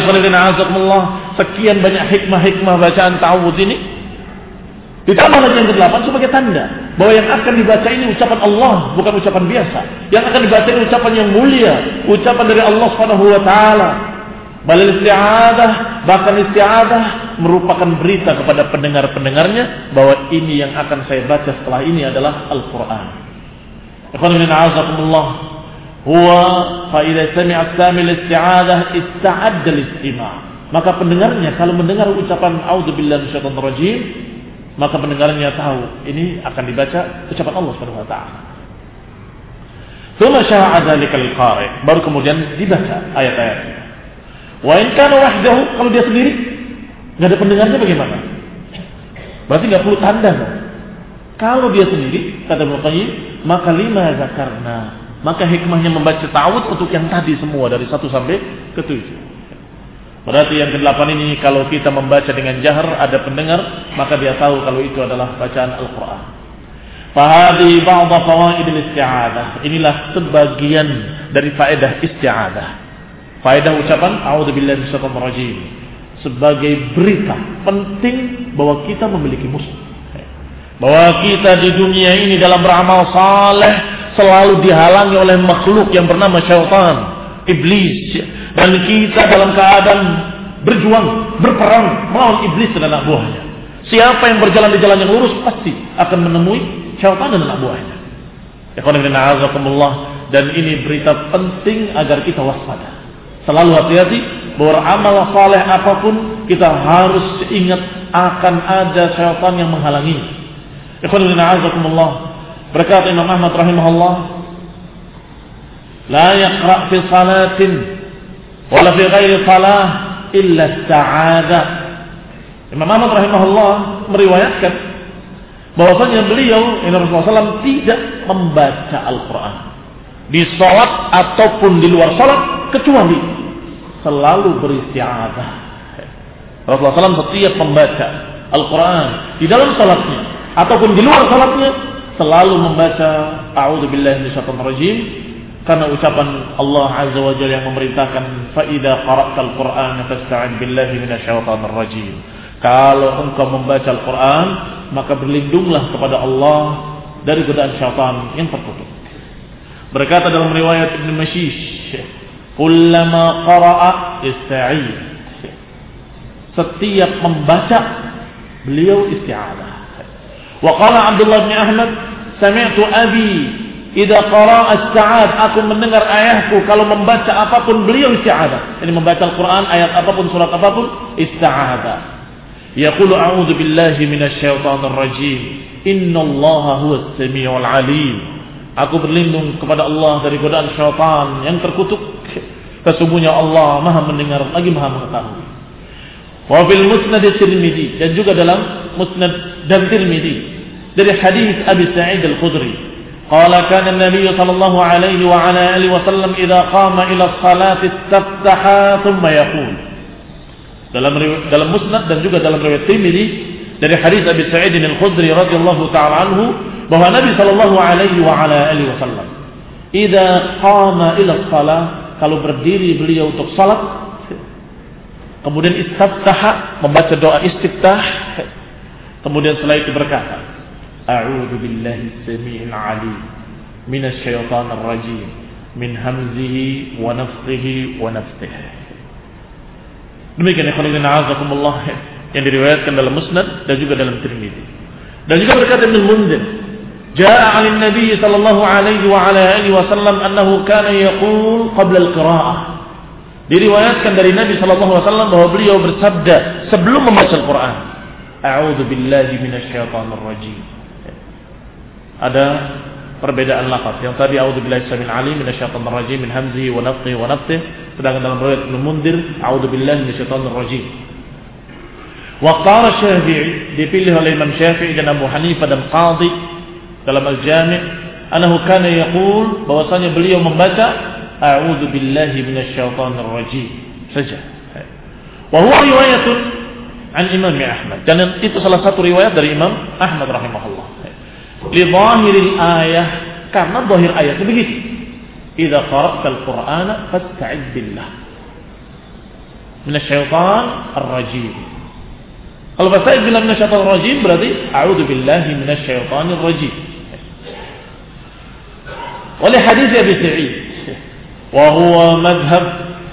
sekian banyak hikmah-hikmah bacaan ta'awudz ini. Ditambah lagi yang ke-8 sebagai tanda bahwa yang akan dibaca ini ucapan Allah, bukan ucapan biasa. Yang akan dibaca ini ucapan yang mulia, ucapan dari Allah Subhanahu wa taala. Balil isti'adah, bahkan isti'adah merupakan berita kepada pendengar-pendengarnya bahwa ini yang akan saya baca setelah ini adalah Al-Quran. Ikhwanuddin a'azakumullah, huwa fa idza sami'a as-sami' al-isti'adah ista'adda al-istima'. Maka pendengarnya kalau mendengar ucapan a'udzubillahi minasyaitonir rajim, maka pendengarnya tahu ini akan dibaca ucapan Allah Subhanahu wa taala. Tsumma syara'a dzalikal qari', baru kemudian dibaca ayat-ayatnya. Wa in kana wahdahu, kalau dia sendiri enggak ada pendengarnya bagaimana? Berarti enggak perlu tanda. Kalau dia sendiri, kata Ibnu Qayyim, maka lima zakarna, maka hikmahnya membaca ta'awudz untuk yang tadi semua dari 1 sampai ke 7. Berarti yang ke-8 ini kalau kita membaca dengan jahar, ada pendengar, maka dia tahu kalau itu adalah bacaan Al-Quran. Fahadi ba'da fawaid al-isti'adah. Inilah sebagian dari faedah isti'adah. Faedah ucapan a'udzubillahi minasyaitonir rajim sebagai berita penting bahwa kita memiliki musuh. Bahwa kita di dunia ini dalam beramal saleh selalu dihalangi oleh makhluk yang bernama syaitan, iblis, dan kita dalam keadaan berjuang, berperang melawan iblis dan anak buahnya. Siapa yang berjalan di jalan yang lurus pasti akan menemui syaitan dan anak buahnya. Dan ini berita penting agar kita waspada. Selalu hati-hati bahwa amal saleh apapun kita harus ingat akan ada syaitan yang menghalangi. Berkata Imam Ahmad rahimahullah, la yaqra fi salatin wala fi ghairi salah illa ista'adha. Imam Ahmad rahimahullah meriwayatkan bahwasanya beliau Rasulullah SAW tidak membaca Al-Quran di salat ataupun di luar salat kecuali selalu beristi'adzah. Rasulullah SAW setiap membaca Al-Quran di dalam salatnya ataupun di luar salatnya selalu membaca a'udzubillahi minasyaitonir rajim, karena ucapan Allah Azza wa Jalla yang memerintahkan fa idza qara'tal Qur'ana fasta'in billahi minasyaitonir rajim. Kalau engkau membaca Al-Quran maka berlindunglah kepada Allah dari godaan syaitan yang terkutuk. Berkata dalam riwayat Ibn Mashish, kullama qara'a ista'id. Setiap membaca beliau isti'adzah. Wa qala Abdullah bin Ahmad, sami'tu abi idza qara'a ista'ad. Aku mendengar ayahku kalau membaca apapun beliau isti'adzah. Ini membaca Al-Quran, ayat apapun, surat apapun, isti'adzah. Yaqulu a'udzu billahi minasyaitonir rajim. Innallaha huwas samiul alim. Aku berlindung kepada Allah dari godaan syaitan yang terkutuk. Sesungguhnya Allah Maha mendengar lagi Maha mengetahui. Wa fil musnad Tirmidzi, dan juga dalam musnad dan Tirmidzi dari hadis Abi Sa'id Al-Khudri, qala kana an-nabiy sallallahu alaihi wa ala alihi wasallam idza qama ila as-salati istaftaha thumma yaqul. Dalam musnad dan juga dalam riwayat Tirmidzi dari hadis Abi Sa'id Al-Khudri radhiyallahu ta'ala anhu bahwa Nabi sallallahu alaihi wa ala alihi wasallam idza qama ila as-salah, kalau berdiri beliau untuk salat, kemudian istaftaha, membaca doa istiftah, kemudian setelah itu berkata, a'udzu billahi as-sami'il 'alim minasy syaithanir rajim min hamzihi wa nafthihi wa nafthihi. Demikian ikhwan a'azakumullah yang diriwayatkan dalam Musnad dan juga dalam Tirmidzi. Dan juga berkata Ibnu Munzir, jaa'a 'ala an-nabiy sallallahu alaihi wa ala alihi wasallam annahu kana yaqul qabla al-qira'ah. Diriwayatkan dari Nabi sallallahu alaihi wasallam bahwa beliau bersabda sebelum membaca Al-Qur'an, a'udzu billahi minasyaitonir rajim. Ada perbedaan lafaz. Yang tadi a'udzubillahi samil alim minasyaitonir rajim min hamzihi wa nafthihi wa nafthihi, sedangkan dalam riwayat Ibnu Munzir a'udzubillahi minasyaitonir rajim. Waqtara Syafi'i, dipilih oleh Imam Syafi'i dan Abu Hanifah dan Qadhi dalam Al-Jami' annahu kana yaqul, bahwasanya beliau membaca a'udzubillahi minasyaitonir rajim saja. Wa huwa riwayatun an Imam Ahmad, dan itu salah satu riwayat dari Imam Ahmad rahimahullah. Li zahiril ayah, karena zahir ayatnya begitu. Idza qara'tal Qur'ana fasta'id billah minasyaitonir rajim. Kalau fasta'id billah minasyaitonir rajim berarti a'udzu billahi minasyaitonir rajim. Wa li hadits Abi Sa'id wa huwa madhhab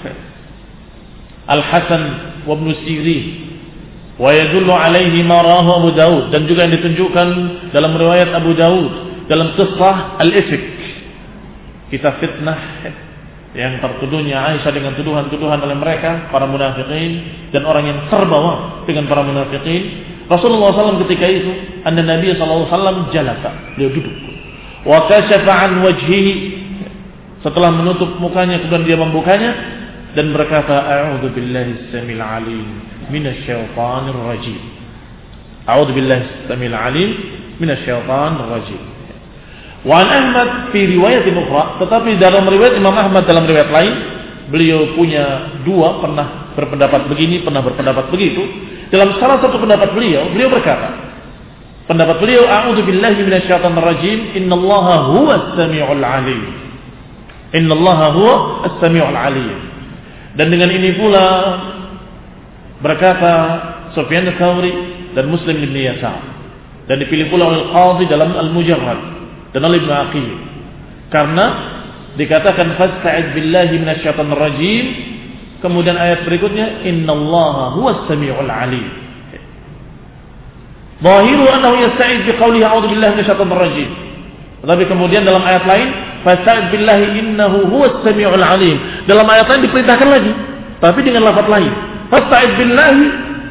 Al-Hasan wa Ibn Sirin, wa yadullu alaihi ma rawahu Abu Daud, dan juga yang ditunjukkan dalam riwayat Abu Daud dalam qissah al-ifk, kisah fitnah yang tertuduhnya Aisyah dengan tuduhan-tuduhan oleh mereka para munafikin dan orang yang terbawa dengan para munafikin. Rasulullah SAW ketika itu, anna Nabi SAW jalasa, beliau duduk, wa kashafa an wajhihi, setelah menutup mukanya kemudian dia membukanya dan berkata, a'udzu billahi samil alim minasyaitonir rajim. A'udzu billahi samil alim minasyaitonir rajim. Wa an Ahmad fi riwayat ukhra, tetapi dalam riwayat Imam Ahmad dalam riwayat lain, beliau punya dua, pernah berpendapat begini, pernah berpendapat begitu. Dalam salah satu pendapat beliau berkata, pendapat beliau, a'udzu billahi minasyaitonir rajim, innallaha huwas samiul alim. Innallaha huwas samiul alim. Dan dengan ini pula berkata Sufyan ats-Tsauri dan Muslim bin Yasar, dan dipilih pula oleh Al-Qadhi dalam Al-Mujarrad dan oleh Ibnu Aqil, karena dikatakan fasta'id billahi minasyaitonir rajim, kemudian ayat berikutnya innallaha huwas samiul alim. Zahiru annahu yasta'id biqaulihi a'udzu billahi minasyaitonir rajim. Tetapi kemudian dalam ayat lain fasta'id billahi innahu huwas samiul alim. Dalam ayat lain diperintahkan lagi, tapi dengan lafaz lain. Fasta'id billahi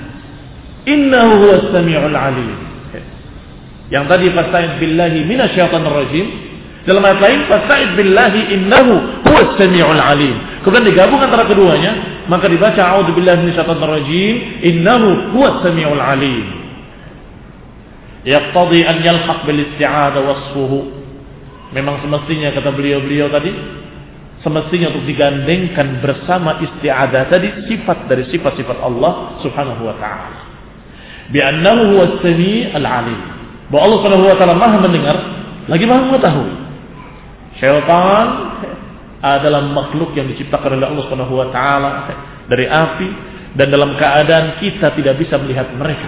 innahu huwas samiul alim. Yang tadi fasta'id billahi minasyaitonir rajim, dalam ayat lain fasta'id billahi innahu huwas samiul alim. Kemudian digabung antara keduanya, maka dibaca a'udzu billahi minasyaitonir rajim innahu huwas samiul alim. Yaqtadi an yalhaq bil isti'adzah wasfuhu. Memang semestinya, kata beliau tadi, semestinya untuk digandengkan bersama isti'adzah tadi sifat dari sifat-sifat Allah Subhanahu wa taala. Bi annahu huwas samiul alim. Bahwa Allah Subhanahu wa taala Maha mendengar lagi Maha mengetahui. Syaitan adalah makhluk yang diciptakan oleh Allah Subhanahu wa taala dari api, dan dalam keadaan kita tidak bisa melihat mereka,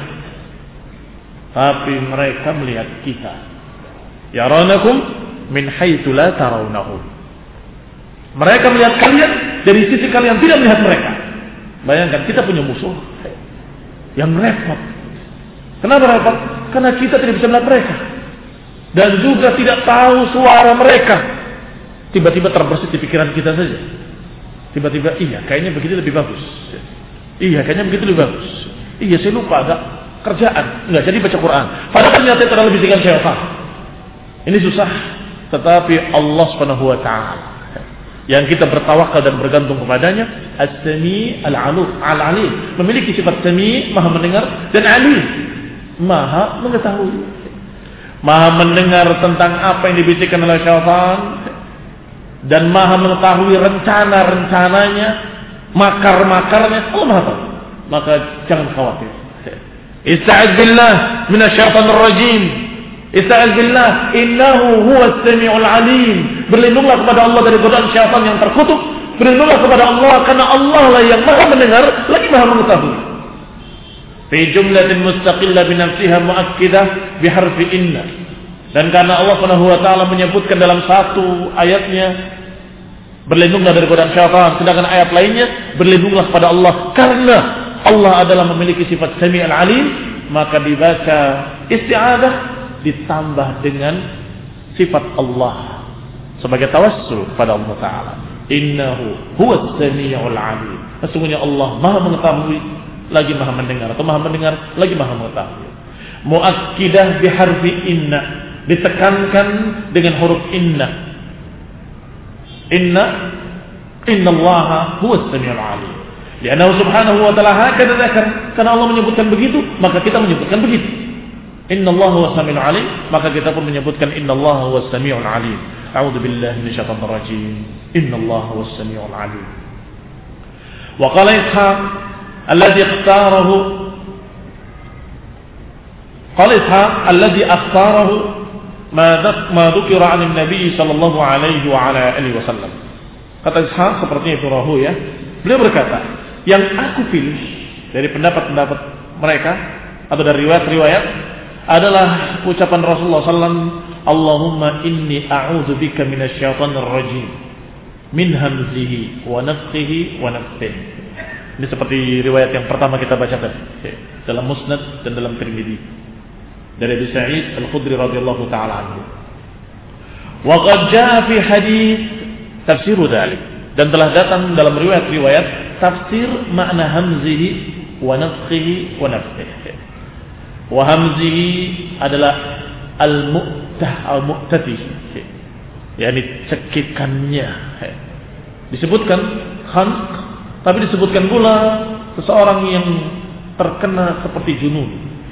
tapi mereka melihat kita. Yaranakum min haitsu la tarawnahum. Mereka melihat kalian dari sisi kalian tidak melihat mereka. Bayangkan, kita punya musuh yang repot. Kenapa repot? Karena kita tidak bisa melihat mereka, dan juga tidak tahu suara mereka. Tiba-tiba terbersit di pikiran kita saja. Tiba-tiba, iya kayaknya begitu lebih bagus. Iya kayaknya begitu lebih bagus. Iya saya lupa ada kerjaan, nggak jadi baca Quran. Padahal ternyata itu adalah bisikan syaitan. Ini susah. Tetapi Allah Subhanahu wa taala yang kita bertawakal dan bergantung kepadanya, As-Sami Al-Alim, memiliki sifat Sami, Maha mendengar, dan Alim, Maha mengetahui. Maha mendengar tentang apa yang dibisikkan oleh syaitan, dan Maha mengetahui rencana-rencananya, makar-makarnya. Allah Maha tahu. Maka jangan khawatir. Ista'idz billah minasyaitonir rajim. Ista'idz billah innahu huwas samiul alim. Berlindunglah kepada Allah dari godaan syaitan yang terkutuk. Berlindunglah kepada Allah karena Allah lah yang Maha mendengar lagi Maha mengetahui. Fi jumlatin mustaqillah bi nafsiha muakkidah bi harfi inna. Dan karena Allah Subhanahu wa taala menyebutkan dalam satu ayatnya berlindunglah dari godaan syaitan, sedangkan ayat lainnya berlindunglah kepada Allah karena Allah adalah memiliki sifat Sami' al-Alim, maka dibaca isti'adzah ditambah dengan sifat Allah sebagai tawassul kepada Allah Ta'ala. Innahu huwas sami'ul alim. Sesungguhnya Allah Maha mengetahui lagi Maha mendengar, atau Maha mendengar lagi Maha mengetahui. Muakkidah biharfi inna, ditekankan dengan huruf inna. Innallaha huwas sami'ul alim. Karena Subhanahu wa ta'ala hakadha dzakar, karena Allah menyebutkan begitu, maka kita menyebutkan begitu. Innallaha huwas sami'ul alim, maka kita pun menyebutkan innallaha huwas sami'ul alim. A'udzu billahi minasyaitonir rajim. Innallaha huwas sami'ul alim. Wa qala Ishaq alladhi ikhtarahu alladhi akhtarahu ma dzukira 'an an-nabi sallallahu alaihi wa ala alihi wasallam. Kata Ishaq seperti Ibnu Rahuyah, beliau berkata, yang aku pilih dari pendapat-pendapat mereka atau dari riwayat-riwayat adalah ucapan Rasulullah SAW, Allahumma inni a'udzubika minasyaitonir rajim min hamzihi wa nafthihi wa nafthihi. Ini seperti riwayat yang pertama kita baca tadi dalam Musnad dan dalam Tirmidzi dari Abu Sa'id Al-Khudri radhiyallahu taala anhu. Wa qad jaa fi hadits tafsir dzalik, dan telah datang dalam riwayat-riwayat tafsir makna hamzihi wa nafthihi wa nafthihi. Wa hamzihi adalah al-mu'tatih, yakni cekikannya. Disebutkan khanq, tapi disebutkan pula seseorang yang terkena seperti junun,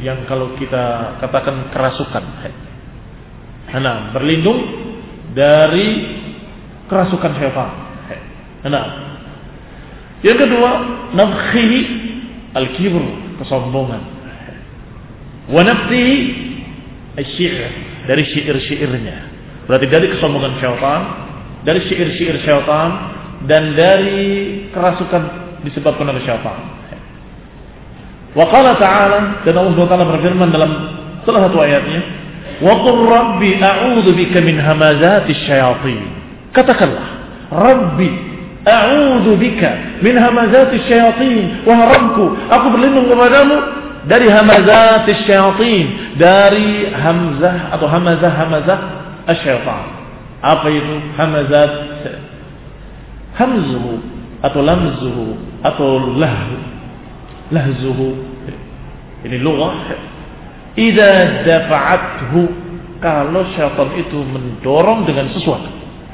yang kalau kita katakan kerasukan. Nah, berlindung dari kerasukan syaitan. Nah, yang kedua, nafkhihi al-kibr, kesombongan. Wa nafsihi asy-syi'r, dari syair-syairnya. Berarti dari kesombongan syaitan, dari syair-syair syaitan, dan dari kerasukan disebabkan oleh syaitan. Wa qala ta'ala, dan Allah SWT berfirman dalam salah satu ayatnya, wa qur rabbi a'udzu bika min hamazatis syayatin. Katakanlah, Rabbi a'udzu bika min hamazatis syayatin. Wahai Rabbku, aku berlindung kepadamu dari hamazatis syayatin, dari hamzah atau hamazah asyaitan. Apa itu hamazat? Hamzuhu atau lamzuhu atau lahzuhu. Ini lughah. Idza dafa'athu, kalau syaitan itu mendorong dengan sesuatu.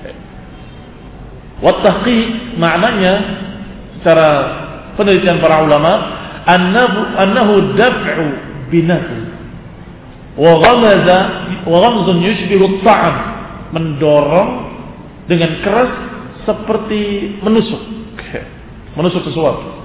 Wa tahqiq, maknanya secara penelitian para ulama, annahu daf'u binatu wa ghamzun yushbihu at-ta'am, mendorong dengan keras seperti menusuk sesuatu.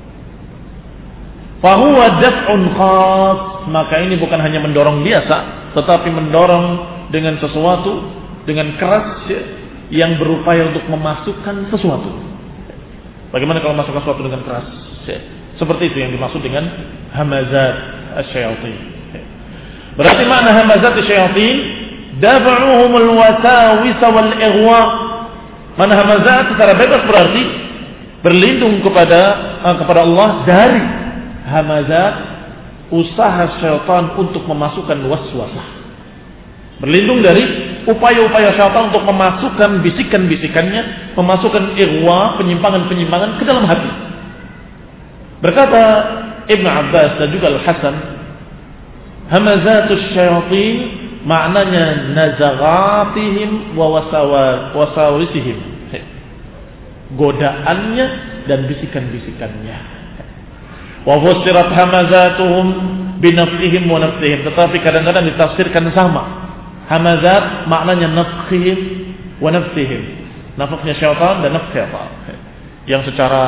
Fahuwa daf'un khas, maka ini bukan hanya mendorong biasa, tetapi mendorong dengan sesuatu, dengan keras yang berupaya untuk memasukkan sesuatu. Bagaimana kalau masukkan sesuatu dengan keras? Seperti itu yang dimaksud dengan hamazat asy-syayatin. Berarti makna hamazat asy-syayatin daf'uhum al-wasawis wal-ighwa. Mana hamazat secara bebas berarti berlindung kepada Allah dari hamazat, usaha syaitan untuk memasukkan waswasah. Berlindung dari upaya-upaya syaitan untuk memasukkan bisikan-bisikannya, memasukkan ighwa, penyimpangan-penyimpangan ke dalam hati. Berkata Ibn Abbas dan juga Al-Hasan, hamazatus syayatin maknanya nazaghatihim wa wasawisihim, godaannya dan bisikan-bisikannya. Wa fussirat hamazatuhum binafsihim wa nafsihim, tetapi kadang-kadang ditafsirkan sama. Hamazat maknanya nafkhihim wa nafsihim, nafkhnya syaitan dan nafs syaitan. Yang secara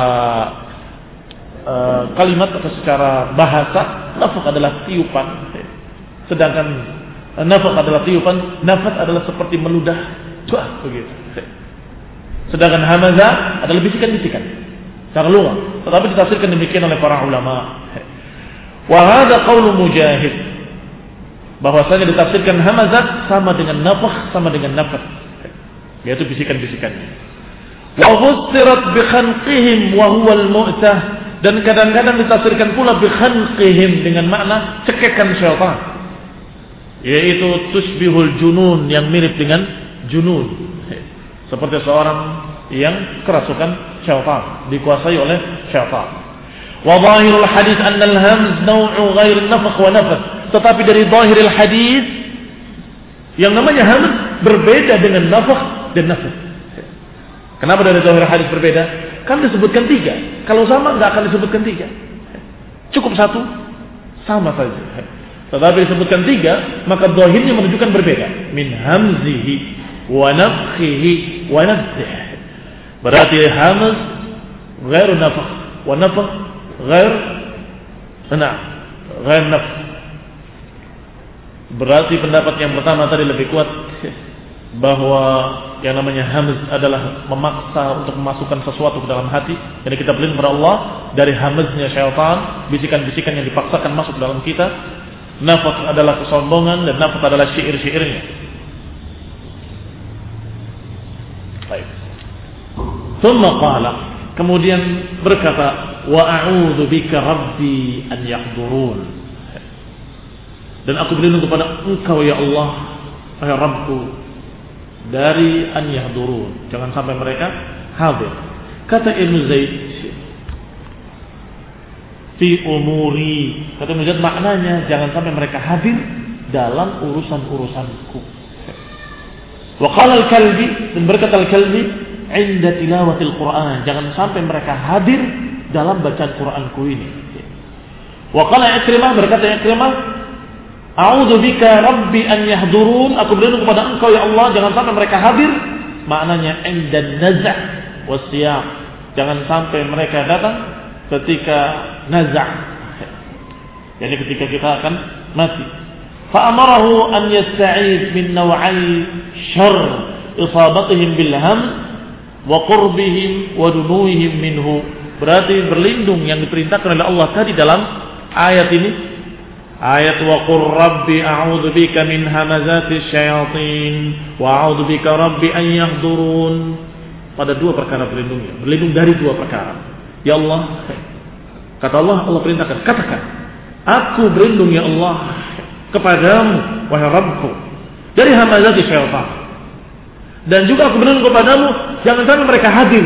kalimat atau secara bahasa, nafkh adalah tiupan, sedangkan nafkh adalah tiupan, nafkh adalah seperti meludah, begitu. Sedangkan hamazat adalah bisikan-bisikan secara lughah, tetapi ditafsirkan demikian oleh para ulama. Wa hadza qaulu Mujahid, bahwasanya ditafsirkan hamazat sama dengan nafkh, sama dengan nafkh, yaitu bisikan-bisikannya. Wa fussirat bi khanqihim wa huwa al-mu'tah, dan kadang-kadang ditafsirkan pula bi khanqihim dengan makna cekekan syaitan, yaitu tusbihul junun, yang mirip dengan junun, seperti seorang yang kerasukan syaitan, dikuasai oleh syaitan. Wa zahirul hadis anna al-hamz naw'u ghair nafkh wa nafth, tetapi dari zahiril hadis yang namanya hamz berbeda dengan nafkh dan nafth. Kenapa dari zahir hadis berbeda? Kan disebutkan 3. Kalau sama enggak akan disebutkan 3. Cukup 1, sama saja. Tetapi disebutkan 3, maka zahirnya menunjukkan berbeda. Min hamzihi wa nafkhihi wa nafthihi. Berarti hamz ghair nafkh wa nafkh ghair nafkh. Berarti pendapat yang pertama tadi lebih kuat, bahwa yang namanya hamz adalah memaksa untuk memasukkan sesuatu ke dalam hati. Jadi kita berlindung kepada Allah dari hamznya syaitan, bisikan-bisikan yang dipaksakan masuk dalam kita. Nafkh adalah kesombongan dan nafkh adalah syair-syairnya. Baik. Thumma qala, kemudian berkata, wa a'udzu bika rabbi an yahdurun, dan aku berlindung kepada Engkau ya Allah, ya Rabbku, dari an yahdurun, jangan sampai mereka hadir. Kata Ibnu Zaid, fi umuri, kata Ibnu Zaid maknanya jangan sampai mereka hadir dalam urusan-urusanku. Wa qala al-Kalbi, dan berkata al-Kalbi, inda tilawatil Quran, jangan sampai mereka hadir dalam bacaan Quranku ini. Wa qala Ikrimah, berkata Ikrimah, a'udzu bika rabbi an yahdurun, aku berlindung kepada Engkau ya Allah jangan sampai mereka hadir. Maknanya indan nazah wasiyam, jangan sampai mereka datang ketika nazah, jadi ketika kita akan mati. Fa amarahu an yasta'id min naw'ai syarr isabatihim bil ham wa qurbihim wa dunuhihim minhu. Berarti berlindung yang diperintahkan oleh Allah tadi dalam ayat ini, ayat wa qur rabbi a'udzu bika min hamazati syayatin wa a'udzu bika rabbi an yahdurun. Pada dua perkara berlindungnya, berlindung dari dua perkara. Ya Allah, kata Allah, Allah perintahkan, katakan, aku berlindung ya Allah kepadamu wahai Rabbku dari hamazati syaitan, dan juga aku berlindung kepadamu jangan sampai mereka hadir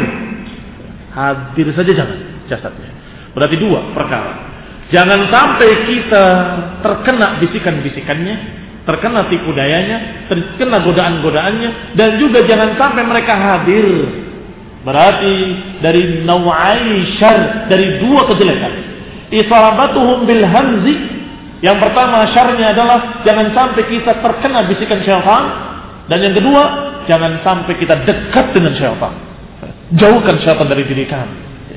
saja jangan jasadnya. Berarti dua perkara, jangan sampai kita terkena bisikan-bisikannya, terkena tipu dayanya, terkena godaan-godaannya, dan juga jangan sampai mereka hadir. Berarti dari naw'ai syarr, dari dua kejelekan. Isabatuhum bil hamzi, yang pertama syarrnya adalah jangan sampai kita terkena bisikan syaitan, dan yang kedua jangan sampai kita dekat dengan syaitan. Jauhkan syaitan dari diri kami.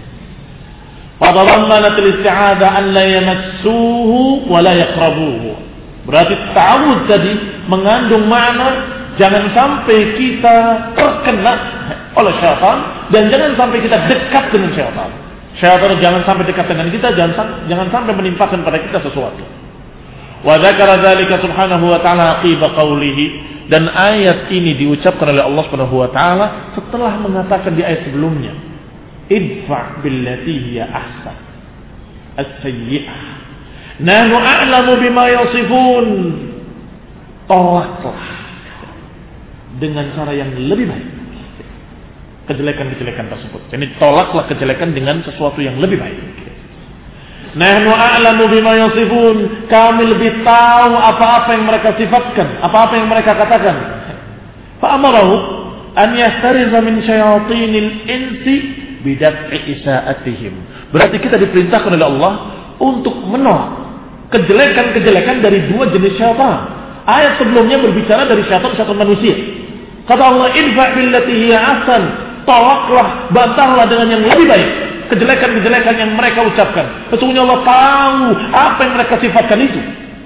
Wa tadammanat al-isti'adzah an la yamassuhu wa la yaqrabuhu. Berarti ta'awudz tadi mengandung makna jangan sampai kita terkena oleh syaitan dan jangan sampai kita dekat dengan syaitan. Syaitan jangan sampai dekat dengan kita, jangan sampai menimpakan pada kita sesuatu. Wa dzakara dzalika subhanahu wa ta'ala aqiba qawlihi, dan ayat ini diucapkan oleh Allah Subhanahu wa taala setelah mengatakan di ayat sebelumnya, idfa billati hiya ahsan as-sayyi'ah nahnu a'lamu bima yasifun. Tolaklah dengan cara yang lebih baik kejelekan-kejelekan tersebut. Jadi tolaklah kejelekan dengan sesuatu yang lebih baik. Nahnu a'lamu bima yasifun, kami lebih tahu apa-apa yang mereka sifatkan, apa-apa yang mereka katakan. Fa amarahu an yastariza min syayatinil insi bidaf'i isaatihim. Berarti kita diperintahkan oleh Allah untuk menolak kejelekan-kejelekan dari dua jenis syaitan. Ayat sebelumnya berbicara dari syaitan manusia. Kata Allah, idfa' billati hiya ahsan, tolaklah, bantahlah dengan yang lebih baik kejelekan-kejelekan yang mereka ucapkan. Sesungguhnya Allah tahu apa yang mereka sifatkan itu.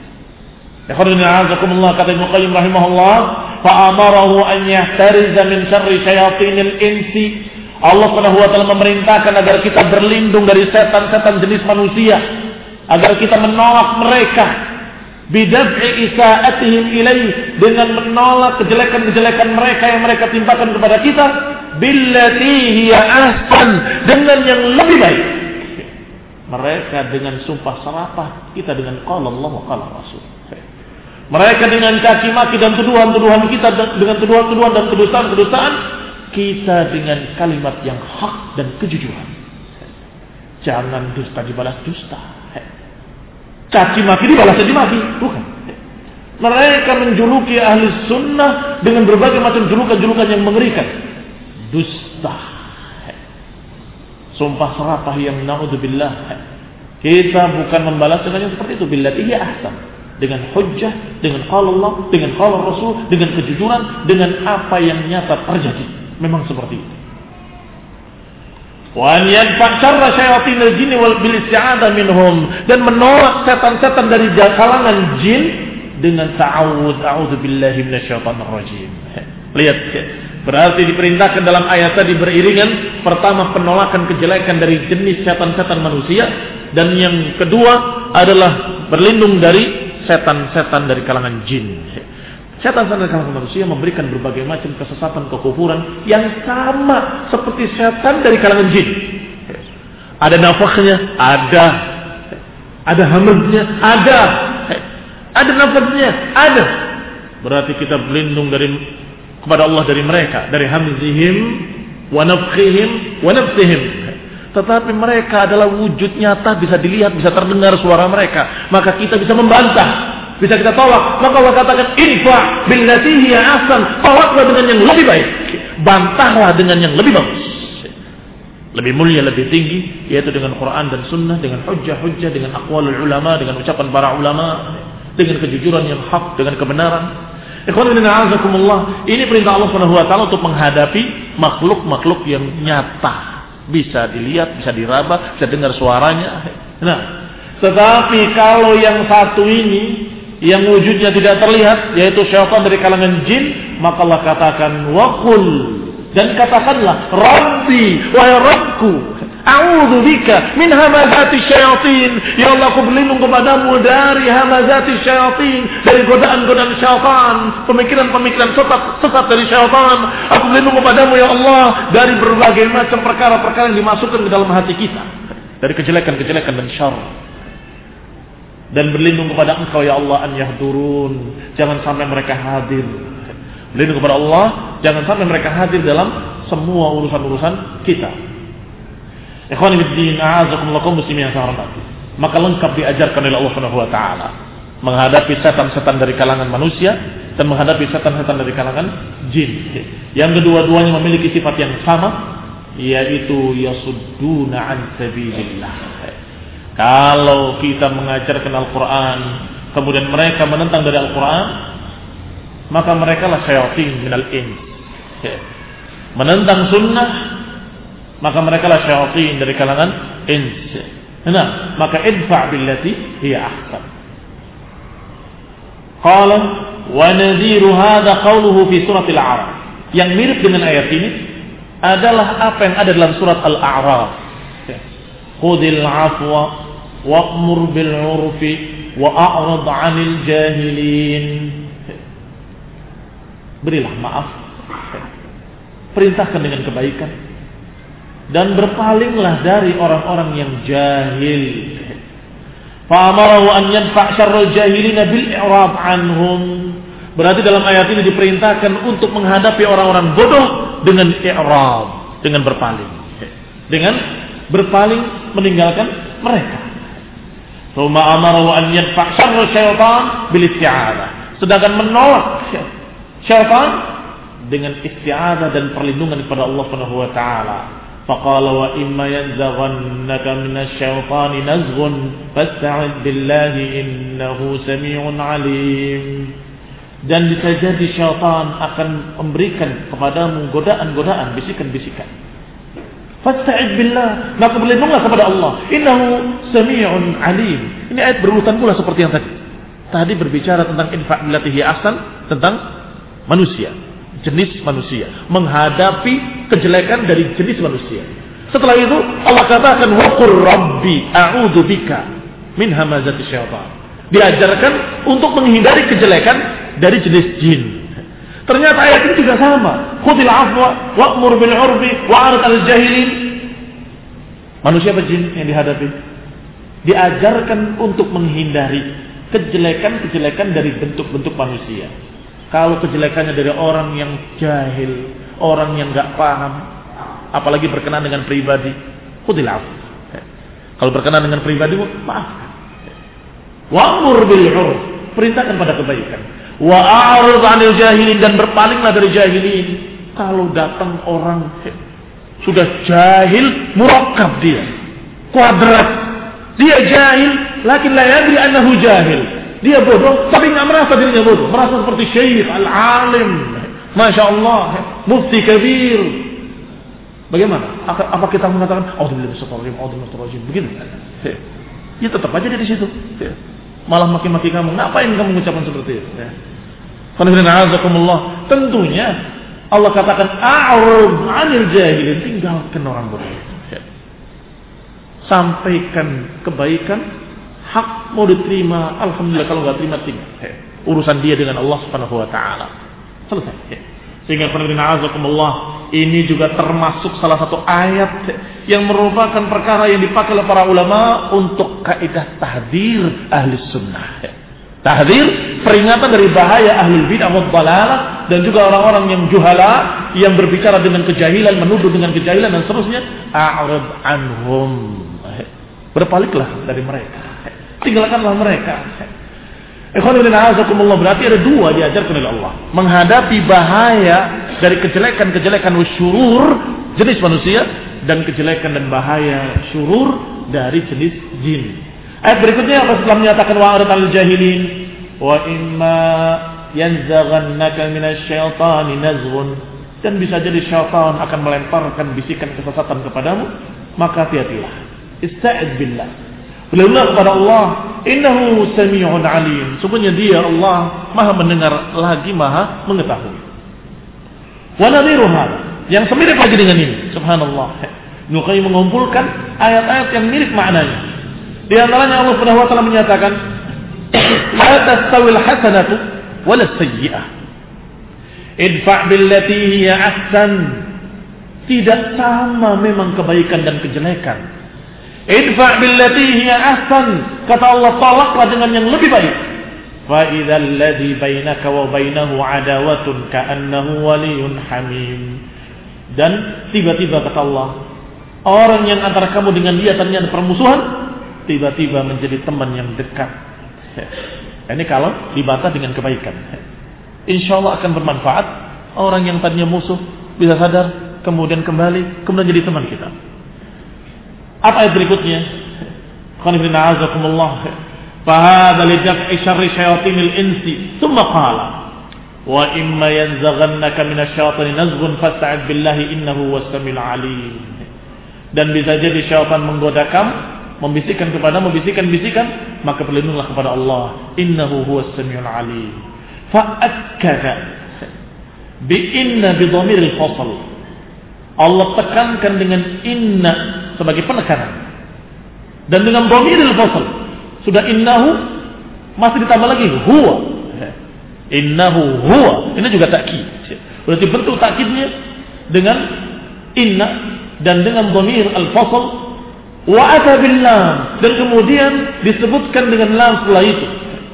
Kata Ibnu Qayyim rahimahullah, fa amarahu an yahtariza min syarri syayatinil insi. Allah Subhanahu wa taala memerintahkan agar kita berlindung dari setan-setan jenis manusia, agar kita menolak mereka bidaf'i isaatihim ilaih, dengan menolak kejelekan-kejelekan mereka yang mereka timpakan kepada kita, billati hiya ahsan, dengan yang lebih baik. Mereka dengan sumpah serapah, kita dengan qala Allah wa qala Rasul. Mereka dengan caci maki dan tuduhan-tuduhan, kita dengan tuduhan-tuduhan dan kedustaan-kedustaan, kita dengan kalimat yang hak dan kejujuran. Jangan dusta dibalas dusta, caci maki dibalas caci maki, bukan. Mereka menjuluki ahli sunnah dengan berbagai macam julukan-julukan yang mengerikan. Dusta, sumpah serapah yang naudzubillah. Kita bukan membalas dengan yang seperti itu, billati hiya ahsan, dengan hujjah, dengan qala Allah, dengan qala Rasul, dengan kejujuran, dengan apa yang nyata terjadi. Memang seperti itu. Wa an yadfa' syarra syayatinil jinni wal bil isti'adzah minhum, dan menolak setan-setan dari kalangan jin dengan ta'awudz, a'udzu billahi minasyaitonir rajim. Lihat, berarti diperintahkan dalam ayat tadi beriringan, pertama penolakan kejelekan dari jenis setan-setan manusia, dan yang kedua adalah berlindung dari setan-setan dari kalangan jin. Setan-setan dari kalangan manusia memberikan berbagai macam kesesatan, kekufuran yang sama seperti setan dari kalangan jin. Ada nafasnya, ada hamaznya, ada nafasnya, ada. Berarti kita berlindung kepada Allah dari mereka, dari hamzihim wa nafkhihim wa nafsihim. Tetapi mereka adalah wujud nyata, bisa dilihat, bisa terdengar suara mereka. Maka kita bisa membantah, bisa kita tolak. Maka Allah katakan, idfa' billati hiya ahsan, tolaklah dengan yang lebih baik, bantahlah dengan yang lebih bagus. lebih mulia, lebih tinggi, yaitu dengan Quran dan Sunnah, dengan hujjah-hujjah, dengan aqwalul ulama, dengan ucapan para ulama, dengan kejujuran yang hak, dengan kebenaran. Ikhwan fillah, a'azakumullah. Ini perintah Allah Subhanahu wa taala untuk menghadapi makhluk-makhluk yang nyata, bisa dilihat, bisa diraba, bisa dengar suaranya. Nah, tetapi kalau yang satu ini yang wujudnya tidak terlihat, yaitu syaitan dari kalangan jin, maka Allah katakan waqul, dan katakanlah Rabbi, wahai Rabbku, a'udzu bika min hamazati syayatin. Ya Allah, aku berlindung kepadamu dari hamazati syayatin, dari godaan-godaan syaitan, pemikiran-pemikiran sesat dari syaitan. Aku berlindung kepadamu ya Allah dari berbagai macam perkara-perkara yang dimasukkan ke dalam hati kita, dari kejelekan-kejelekan dan syarr. Dan berlindung kepada Engkau ya Allah an yahdurun, jangan sampai mereka hadir. Berlindung kepada Allah, jangan sampai mereka hadir dalam semua urusan-urusan kita. Ikhwan fillah, a'azakumullah kaum muslimin yang saya hormati. Maka lengkap diajarkan oleh Allah Subhanahu wa taala menghadapi setan-setan dari kalangan manusia dan menghadapi setan-setan dari kalangan jin. Yang kedua-duanya memiliki sifat yang sama, yaitu yasudduna an sabilillah. Kalau kita mengajarkan Al-Quran, kemudian mereka menentang dari Al-Quran, maka mereka lah syayatin minal ins. Menentang sunnah, maka mereka lah syayatin dari kalangan ins. Nah, maka idfa' billati hiya ahsan. Qala wa nadhiru hadha qawluhu fi surat Al-A'raf. Yang mirip dengan ayat ini adalah apa yang ada dalam surat Al-A'raf. Khudil afwa wa'mur bil 'urfi wa'rid 'anil jahilin. Berilah maaf, perintahkan dengan kebaikan, dan berpalinglah dari orang-orang yang jahil. Fa'amarahu an yadfa' syarral jahilina bil i'rab 'anhum. Berarti dalam ayat ini diperintahkan untuk menghadapi orang-orang bodoh dengan i'rab, dengan berpaling, dengan berpaling meninggalkan mereka. Thumma amarahu an yadfa' syarra syaitan bil isti'adzah. Sedangkan menolak syaitan dengan isti'adzah dan perlindungan kepada Allah Subhanahu wa taala. Faqala wa imma yanzaghannaka minasy syaitani nazghun fasta'id billahi innahu samii'un 'alim. Dan bisa jadi syaitan akan memberikan kepadamu godaan-godaan, bisikan-bisikan. Fasta'id billah, maka berlindunglah kepada Allah. Innahu sami'un 'alim. Ini ayat berurutan pula seperti yang tadi. Tadi berbicara tentang infa' billati hiya ahsan, tentang manusia, jenis manusia, menghadapi kejelekan dari jenis manusia. Setelah itu Allah katakan waqur rabbi a'udzu bika min hamazati syaitan. Diajarkan untuk menghindari kejelekan dari jenis jin. Ternyata ayat ini juga sama. Khudil afwa wa'mur bil 'urfi wa'rid 'anil jahilin. Manusia apa jin yang dihadapi? Diajarkan untuk menghindari kejelekan-kejelekan dari bentuk-bentuk manusia. Kalau kejelekannya dari orang yang jahil, orang yang enggak paham, apalagi berkenaan dengan pribadi, khudil afwa. Kalau berkenaan dengan pribadi, maafkan. Wa'mur bil 'urf, perintahkan pada kebaikan. Wa'arid 'anil jahilin, dan berpalinglah dari jahilin. Kalau datang orang sudah jahil, murakkab dia, kuadrat, dia jahil, lakin la yadri annahu jahil. Dia bodoh, tapi enggak merasa dirinya bodoh, merasa seperti syekh al-alim, masya Allah, mufti kabir. Bagaimana? Apa kita mengatakan a'udzubillahi minasyaitonir rajim, begitu? Ya tetap aja dia di situ. Malah maki-maki kamu, ngapain kamu mengucapkan seperti itu? Tentunya Allah katakan a'rid 'anil jahilin, tinggalkan orang bodoh. Sampaikan kebaikan, hak mau diterima, alhamdulillah, kalau enggak terima tinggal. Urusan dia dengan Allah Subhanahu wa taala. Selesai. Sehingga ini juga termasuk salah satu ayat yang merupakan perkara yang dipakai oleh para ulama untuk kaidah tahdzir ahli sunnah. Tahdzir, peringatan dari bahaya ahli bid'ah wad dhalalah, dan juga orang-orang yang juhala, yang berbicara dengan kejahilan, menuduh dengan kejahilan dan seterusnya. A'rid anhum, berpaliklah dari mereka, tinggalkanlah mereka. Berarti ada dua diajarkan oleh Allah menghadapi bahaya dari kejelekan-kejelekan wasyurur jenis manusia, dan kejelekan dan bahaya syurur dari jenis jin. Ayat berikutnya apa setelah menyatakan wa'arid al-jahilin wa imma yanzaghannaka minasyaitani nazghun, dan bisa jadi syaitan akan melemparkan bisikan kesesatan kepadamu, maka hati-hatilah. Ista'id billah. Berlindunglah kepada Allah. Innahu sami'un alim. Sungguhnya dia Allah Maha mendengar lagi Maha mengetahui. Wa nadhiru hada, yang semirip lagi dengan ini. Subhanallah. Ibnu Qayyim mengumpulkan ayat-ayat yang mirip maknanya. Di antaranya Allah Subhanahu wa taala menyatakan, "La tastawil hasanatu wala sayyi'ah. Idfa' billati hiya ahsan." Tidak sama memang kebaikan dan kejelekan. Idfa' billati hiya ahsan, kata Allah, tolaklah dengan yang lebih baik. Fa idzal ladzi bainaka wa bainahu adawatun ka'annahu waliyyun hamim. Dan tiba-tiba kata Allah, orang yang antara kamu dengan dia tadinya ada permusuhan, tiba-tiba menjadi teman yang dekat. Ini kalau dibantah dengan kebaikan. Insya Allah akan bermanfaat. Orang yang tadinya musuh bisa sadar, kemudian kembali, kemudian jadi teman kita. Apa ayat berikutnya? Qanifina azakumullah. Fahadha lidaf'i syarri syayatinil insi. Thumma qala, wa imma yanzaghannaka minasyaitanir nazghun fasta'id billahi innahu was-sami'ul 'alim. Dan bisa jadi syaitan menggoda kamu, membisikkan kepadamu bisikan-bisikan, maka berlindunglah kepada Allah. Innahu huwas-sami'ul 'alim. Fa'akkada bi inna bi dhamiril fasl. Allah tekankan dengan inna sebagai penekanan, dan dengan dhamiril fasl. Sudah innahu, masih ditambah lagi huwa. Innahu huwa. Ini juga takkid. Berarti bentuk takkidnya dengan inna dan dengan dhamir al-fasl, wa ata bil lam, dan kemudian disebutkan dengan lam setelah itu.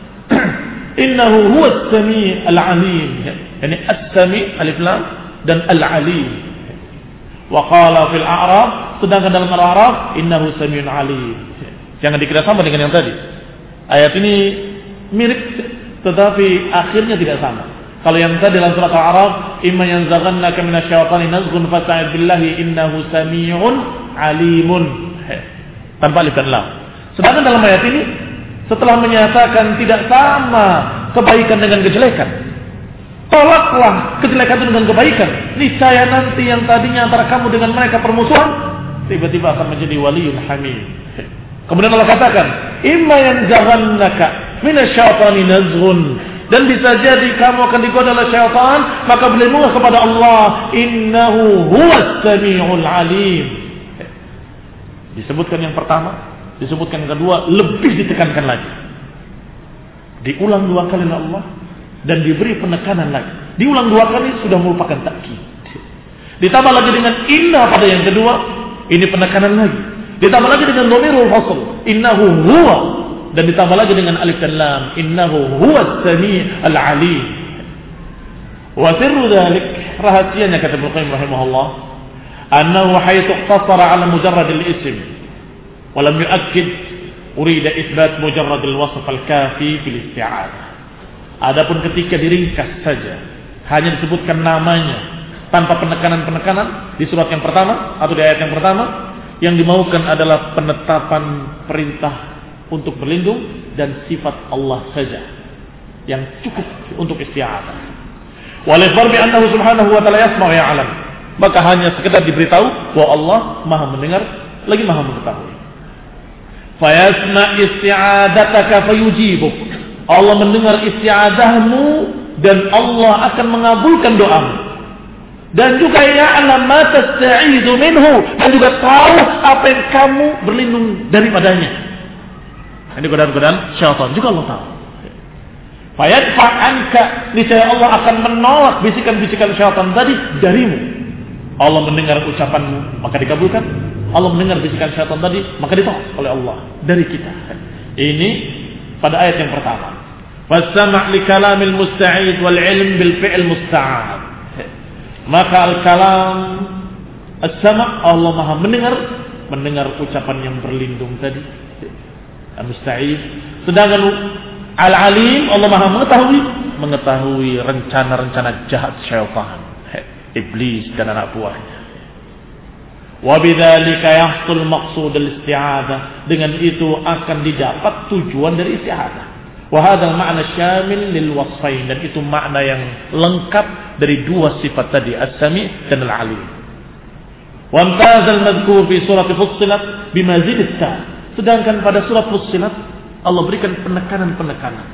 Innahu huwas sami' al-alim. Yani as-sami' alif lam dan al-alim. Wa qala fil a'raf, sedangkan dalam al-a'raf innahu sami'un alim. Jangan dikira sama dengan yang tadi. Ayat ini mirip tetapi akhirnya tidak sama. Kalau yang tadi dalam surat Al-A'raf, imma yanzaghannaka minasyaitani nazghun fasta'id billahi innahu sami'un alimun, tanpa alif dan lam. Sedangkan dalam ayat ini setelah menyatakan tidak sama kebaikan dengan kejelekan, tolaklah kejelekan itu dengan kebaikan, niscaya nanti yang tadinya antara kamu dengan mereka permusuhan tiba-tiba akan menjadi waliyun hamim. Kemudian Allah katakan, imma yanzaghannaka minasyaitani nazghun, dan bisa jadi kamu akan digoda oleh syaitan, maka berlindunglah kepada Allah. Innahu huwas sami'ul alim. Disebutkan yang pertama, disebutkan yang kedua, lebih ditekankan lagi. Diulang 2 kali oleh Allah dan diberi penekanan lagi. Diulang 2 kali sudah merupakan takkid. Ditambah lagi dengan inna pada yang kedua, ini penekanan lagi. Ditambah lagi dengan dhamirul fasl, innahu huwa, dan ditambah lagi dengan alif dan lam, innahu huwas sami'ul alim. Wa sirru dzalik, rahasianya kata Ibnu Qayyim rahimahullah, annahu haythu iqtasara ala mujarrad al-ism wa lam yu'akkid urida itsbat mujarrad al-wasf al-kafi fil isti'adzah. Adapun ketika diringkas saja, hanya disebutkan namanya tanpa penekanan-penekanan di surat yang pertama atau di ayat yang pertama, yang dimaukan adalah penetapan perintah untuk berlindung dan sifat Allah saja yang cukup untuk isti'adzah. Walil farbi annahu subhanahu wa ta'ala yasma'u wa ya'lam. Maka hanya sekedar diberitahu bahwa Allah Maha mendengar lagi Maha mengetahui. Fayasma isti'adataka fayujibuk. Allah mendengar isti'adzahmu dan Allah akan mengabulkan doamu. Dan juga ya'lam ma tasta'izu minhu, dan juga tahu apa yang kamu berlindung daripadanya. Ini godaan-godaan syaitan juga Allah tahu. Fayadfa' anka, niscaya Allah akan menolak bisikan-bisikan syaitan tadi darimu. Allah mendengar ucapanmu maka dikabulkan. Allah mendengar bisikan syaitan tadi maka ditolak oleh Allah dari kita. Ini pada ayat yang pertama. Wasama' li kalamil musta'id wal ilm bil fi'l musta'ad. Maka al-kalam as-sama' Allah Maha mendengar ucapan yang berlindung tadi, al-musta'id. Sedangkan al-alim Allah Maha mengetahui rencana-rencana jahat syaitan, iblis dan anak buahnya. Wa bidzalika yahsul maqsud al-isti'adzah. Dengan itu akan didapat tujuan dari isti'adzah. Wa hadzal ma'na syamil lil wasfain, dan itu makna yang lengkap dari dua sifat tadi, as-sami' dan al-alim. Wa amtazal madhkur fi surati Fussilat bimazid at-ta. Sedangkan pada surat Fussilat Allah berikan penekanan-penekanan.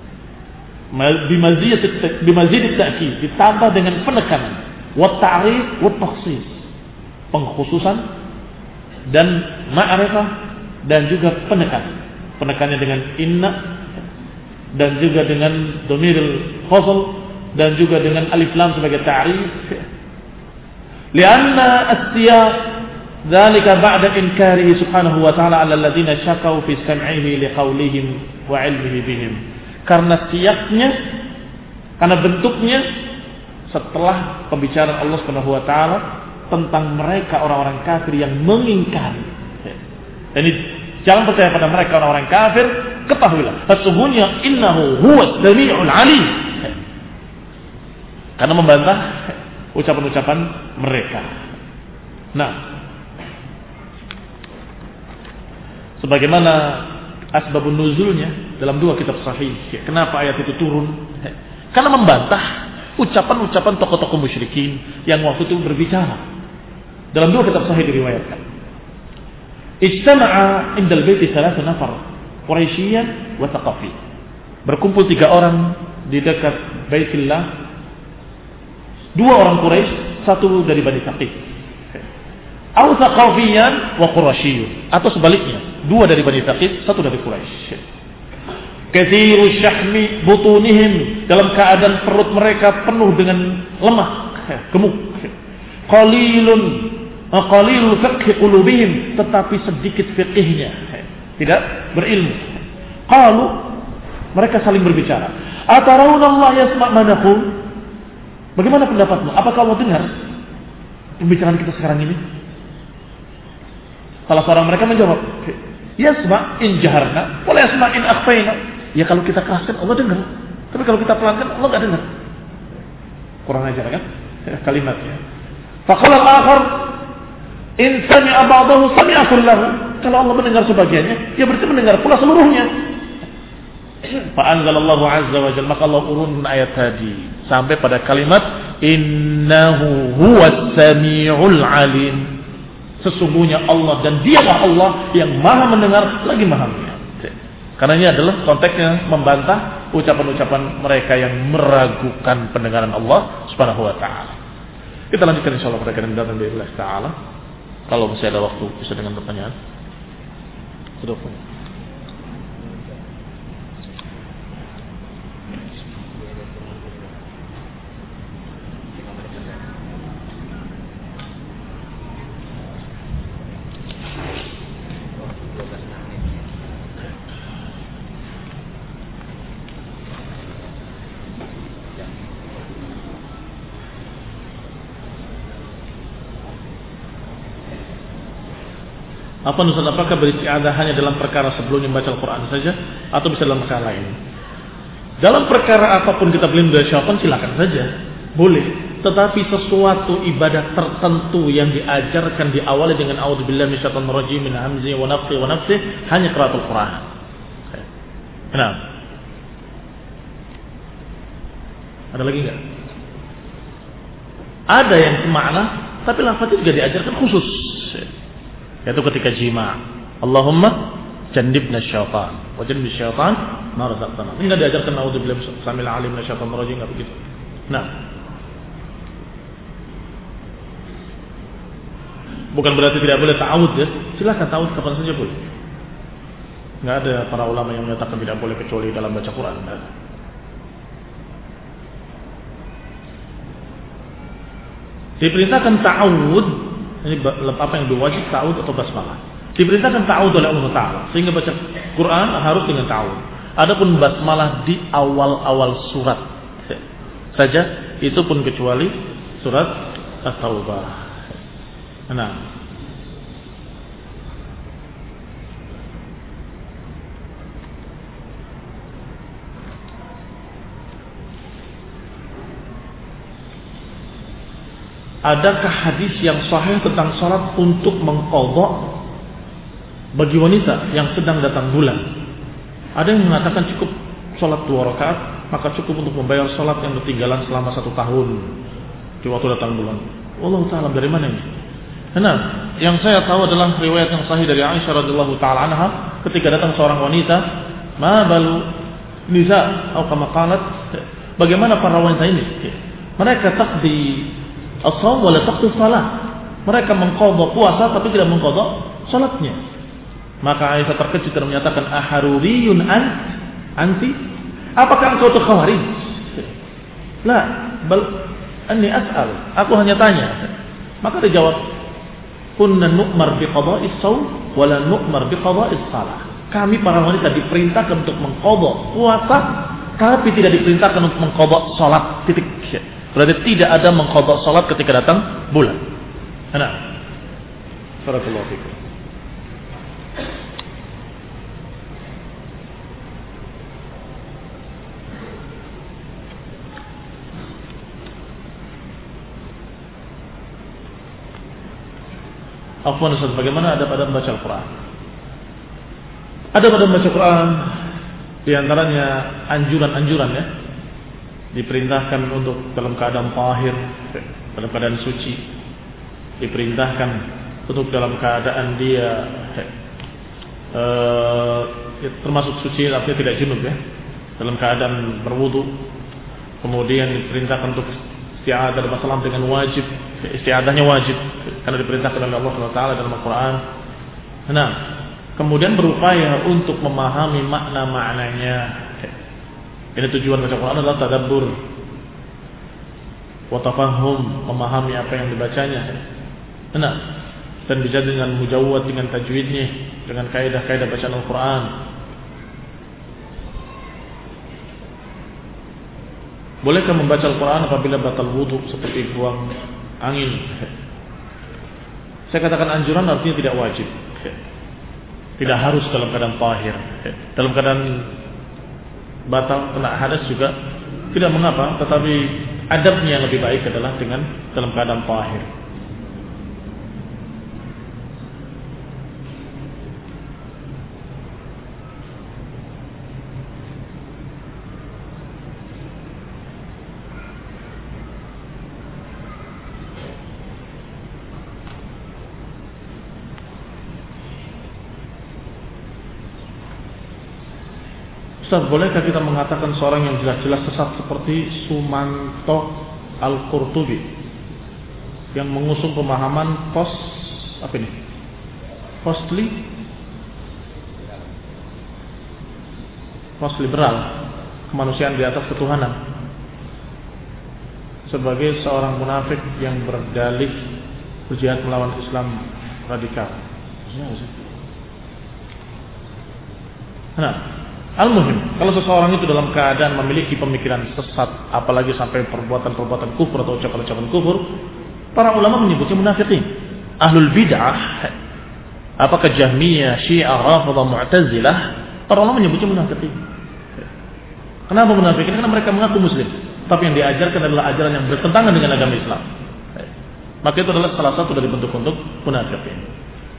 Bimazid at-ta'kid, ditambah dengan penekanan. Wa ta'rif wa takhsis, pengkhususan dan ma'rifah, dan juga penekanan. Penekannya dengan inna, dan juga dengan dhamirul fasl, dan juga dengan alif lam sebagai ta'rif. Lianna as-siyaq dzalika ba'da inkarihi subhanahu wa ta'ala 'ala alladziina syakau fi sam'ihi liqaulihim wa 'ilmihi bihim. Karena siyaqnya, karena bentuknya setelah pembicaraan Allah Subhanahu wa taala tentang mereka orang-orang kafir yang mengingkari. Dan jangan percaya pada mereka orang-orang kafir, ketahuilah sesungguhnya innahu huwas samiul alim. Karena membantah ucapan-ucapan mereka. Nah, sebagaimana asbabun nuzulnya dalam dua kitab sahih, kenapa ayat itu turun? Karena membantah ucapan-ucapan tokoh-tokoh musyrikin yang waktu itu berbicara. Dalam dua kitab sahih diriwayatkan, ijtama'a indal baiti thalatha nafar Quraisyiyan wa Thaqafi. Berkumpul 3 orang di dekat Baitillah, 2 orang Quraisy, 1 dari Bani Thaqif. Au Thaqafiyan wa Quraisyiyyun, atau sebaliknya, 2 dari Bani Thaqif, 1 dari Quraisy. Katsiru syahmi butunihim, dalam keadaan perut mereka penuh dengan lemak, gemuk. Qalilul fiqh qulubihim, tetapi sedikit fiqihnya, tidak berilmu. Qalu, mereka saling berbicara. Atarawna Allah yasma' ma naqul? Bagaimana pendapatmu? Apakah Allah dengar pembicaraan kita sekarang ini? Salah seorang mereka menjawab, yasma' in jaharna wa la yasma' in akhfayna. Ya kalau kita keraskan Allah dengar, tapi kalau kita pelankan Allah enggak dengar. Kurang ajar kan kalimatnya. Faqala al-akhar in sami'a ba'dahu sami'a kullahu. Kalau Allah mendengar sebagiannya, ya berarti mendengar pula seluruhnya. Fa anzalallahu azza wa jalla, maka Allah urunkan ayat tadi sampai pada kalimat innahu huwas samiul alim. Sesungguhnya Allah, dan Dialah Allah yang Maha mendengar lagi Maha melihat. Karena ini adalah konteksnya membantah ucapan-ucapan mereka yang meragukan pendengaran Allah Subhanahu wa taala. Kita lanjutkan insyaallah pada kali mendatang dari Allah taala. Kalau masih ada waktu bisa dengan pertanyaan. Sudah punya. Apa Ustaz, apakah beristi'adzah hanya dalam perkara sebelum membaca Al-Quran saja atau bisa dalam perkara lain? Dalam perkara apapun kita berlindung dari syaitan, silakan saja, boleh. Tetapi sesuatu ibadah tertentu yang diajarkan diawali dengan a'udzubillahi minasyaitonir rajim min hamzihi wa nafthihi wa nafthihi, hanya qiraatul Quran. Nah, ada lagi enggak? Ada yang semakna, tapi lafaznya juga diajarkan khusus. Yaitu ketika jima', Allahumma jannibna syaitan wa jannib syaitan ma razaqtana. Ini enggak diajarkan naudzubillahi samil alim minasyaitonir rajim, enggak begitu. Nah, bukan berarti tidak boleh ta'awudz ya. Silakan ta'awudz kapan saja boleh. Enggak ada para ulama yang menyatakan tidak boleh kecuali dalam baca Quran. Enggak. Diperintahkan ta'awudz. Ini apa yang berwajib, ta'awudz atau basmalah. Diperintahkan ta'awudz oleh Allah Ta'ala, sehingga baca Quran harus dengan ta'awudz. Adapun basmalah di awal-awal surat saja, itu pun kecuali surat At-Taubah. Nah, adakah hadis yang sahih tentang salat untuk mengqadha bagi wanita yang sedang datang bulan? Ada yang mengatakan cukup salat 2 rakaat, maka cukup untuk membayar salat yang ketinggalan selama 1 tahun di waktu datang bulan. Wallahu ta'ala, dari mana ini? Nah, yang saya tahu adalah riwayat yang sahih dari Aisyah radhiyallahu ta'ala anha ketika datang seorang wanita, ma balu nisa atau kama qalat, bagaimana para wanita ini? Mereka taqdi as-shaum wa la taqdi shalah. Mereka mengqadha puasa tapi tidak mengqadha salatnya. Maka Aisyah terkejut dan menyatakan, aharuriyun anti? Apakah engkau khawarij? La, bal anni as'al. Aku hanya tanya. Maka dijawab, kunna nu'mar bi qada'is shaum wa la nu'mar bi qada'is shalah. Kami para wanita diperintahkan untuk mengqadha puasa tapi tidak diperintahkan untuk mengqadha salat. Titik. Berarti tidak ada mengqadha salat ketika datang bulan. Nah. Barakallahu fikum. Afwan Ustaz, bagaimana ada pada membaca Al-Quran? Ada pada membaca Quran di antaranya anjuran-anjuran ya. Diperintahkan untuk dalam keadaan tahir, dalam keadaan suci. Diperintahkan untuk dalam keadaan dia termasuk suci tapi tidak junub ya. Dalam keadaan berwudu. Kemudian diperintahkan untuk isti'adah bersalam dengan wajib. Isti'adahnya wajib karena diperintahkan oleh Allah SWT dalam Al-Quran. Nah, kemudian berupaya untuk memahami makna-maknanya. Ini tujuan baca Quran adalah tadabbur wa tafahum, memahami apa yang dibacanya. Nah, dan bisa dengan mujawwad, dengan tajwidnya, dengan kaidah-kaidah bacaan Al-Quran. Bolehkah membaca Al-Quran apabila batal wudu seperti buang angin? Saya katakan anjuran artinya tidak wajib. Tidak harus dalam keadaan tahir. Dalam keadaan batal kena hadas juga tidak mengapa, tetapi adabnya yang lebih baik adalah dengan dalam keadaan tahir. Ustaz, bolehkah kita mengatakan seorang yang jelas-jelas sesat seperti Sumanto Al-Qurtubi yang mengusung pemahaman post liberal, kemanusiaan di atas ketuhanan, sebagai seorang munafik yang berdalih berjihad melawan Islam radikal? Nah, al-muhim, kalau seseorang itu dalam keadaan memiliki pemikiran sesat, apalagi sampai perbuatan-perbuatan kufur atau ucapan-ucapan kufur, para ulama menyebutnya munafikin. Ahlul bid'ah, apakah Jahmiyah, Syiah, Rafidhah, Mu'tazilah, para ulama menyebutnya munafikin. Kenapa munafikin? Karena mereka mengaku muslim, tapi yang diajarkan adalah ajaran yang bertentangan dengan agama Islam. Maka itu adalah salah satu dari bentuk-bentuk munafikin.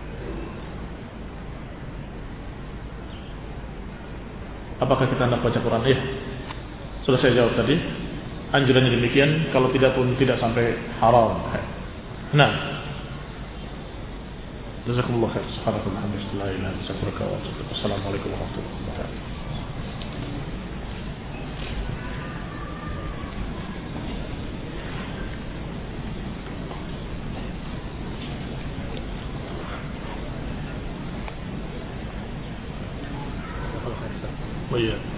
Apakah kita hendak baca Quran? Ya, sudah saya jawab tadi. Anjurannya demikian. Kalau tidak pun tidak sampai haram. Nah, jazakumullah khair. Subhanallah. Assalamualaikum warahmatullahi wabarakatuh. Oh yeah.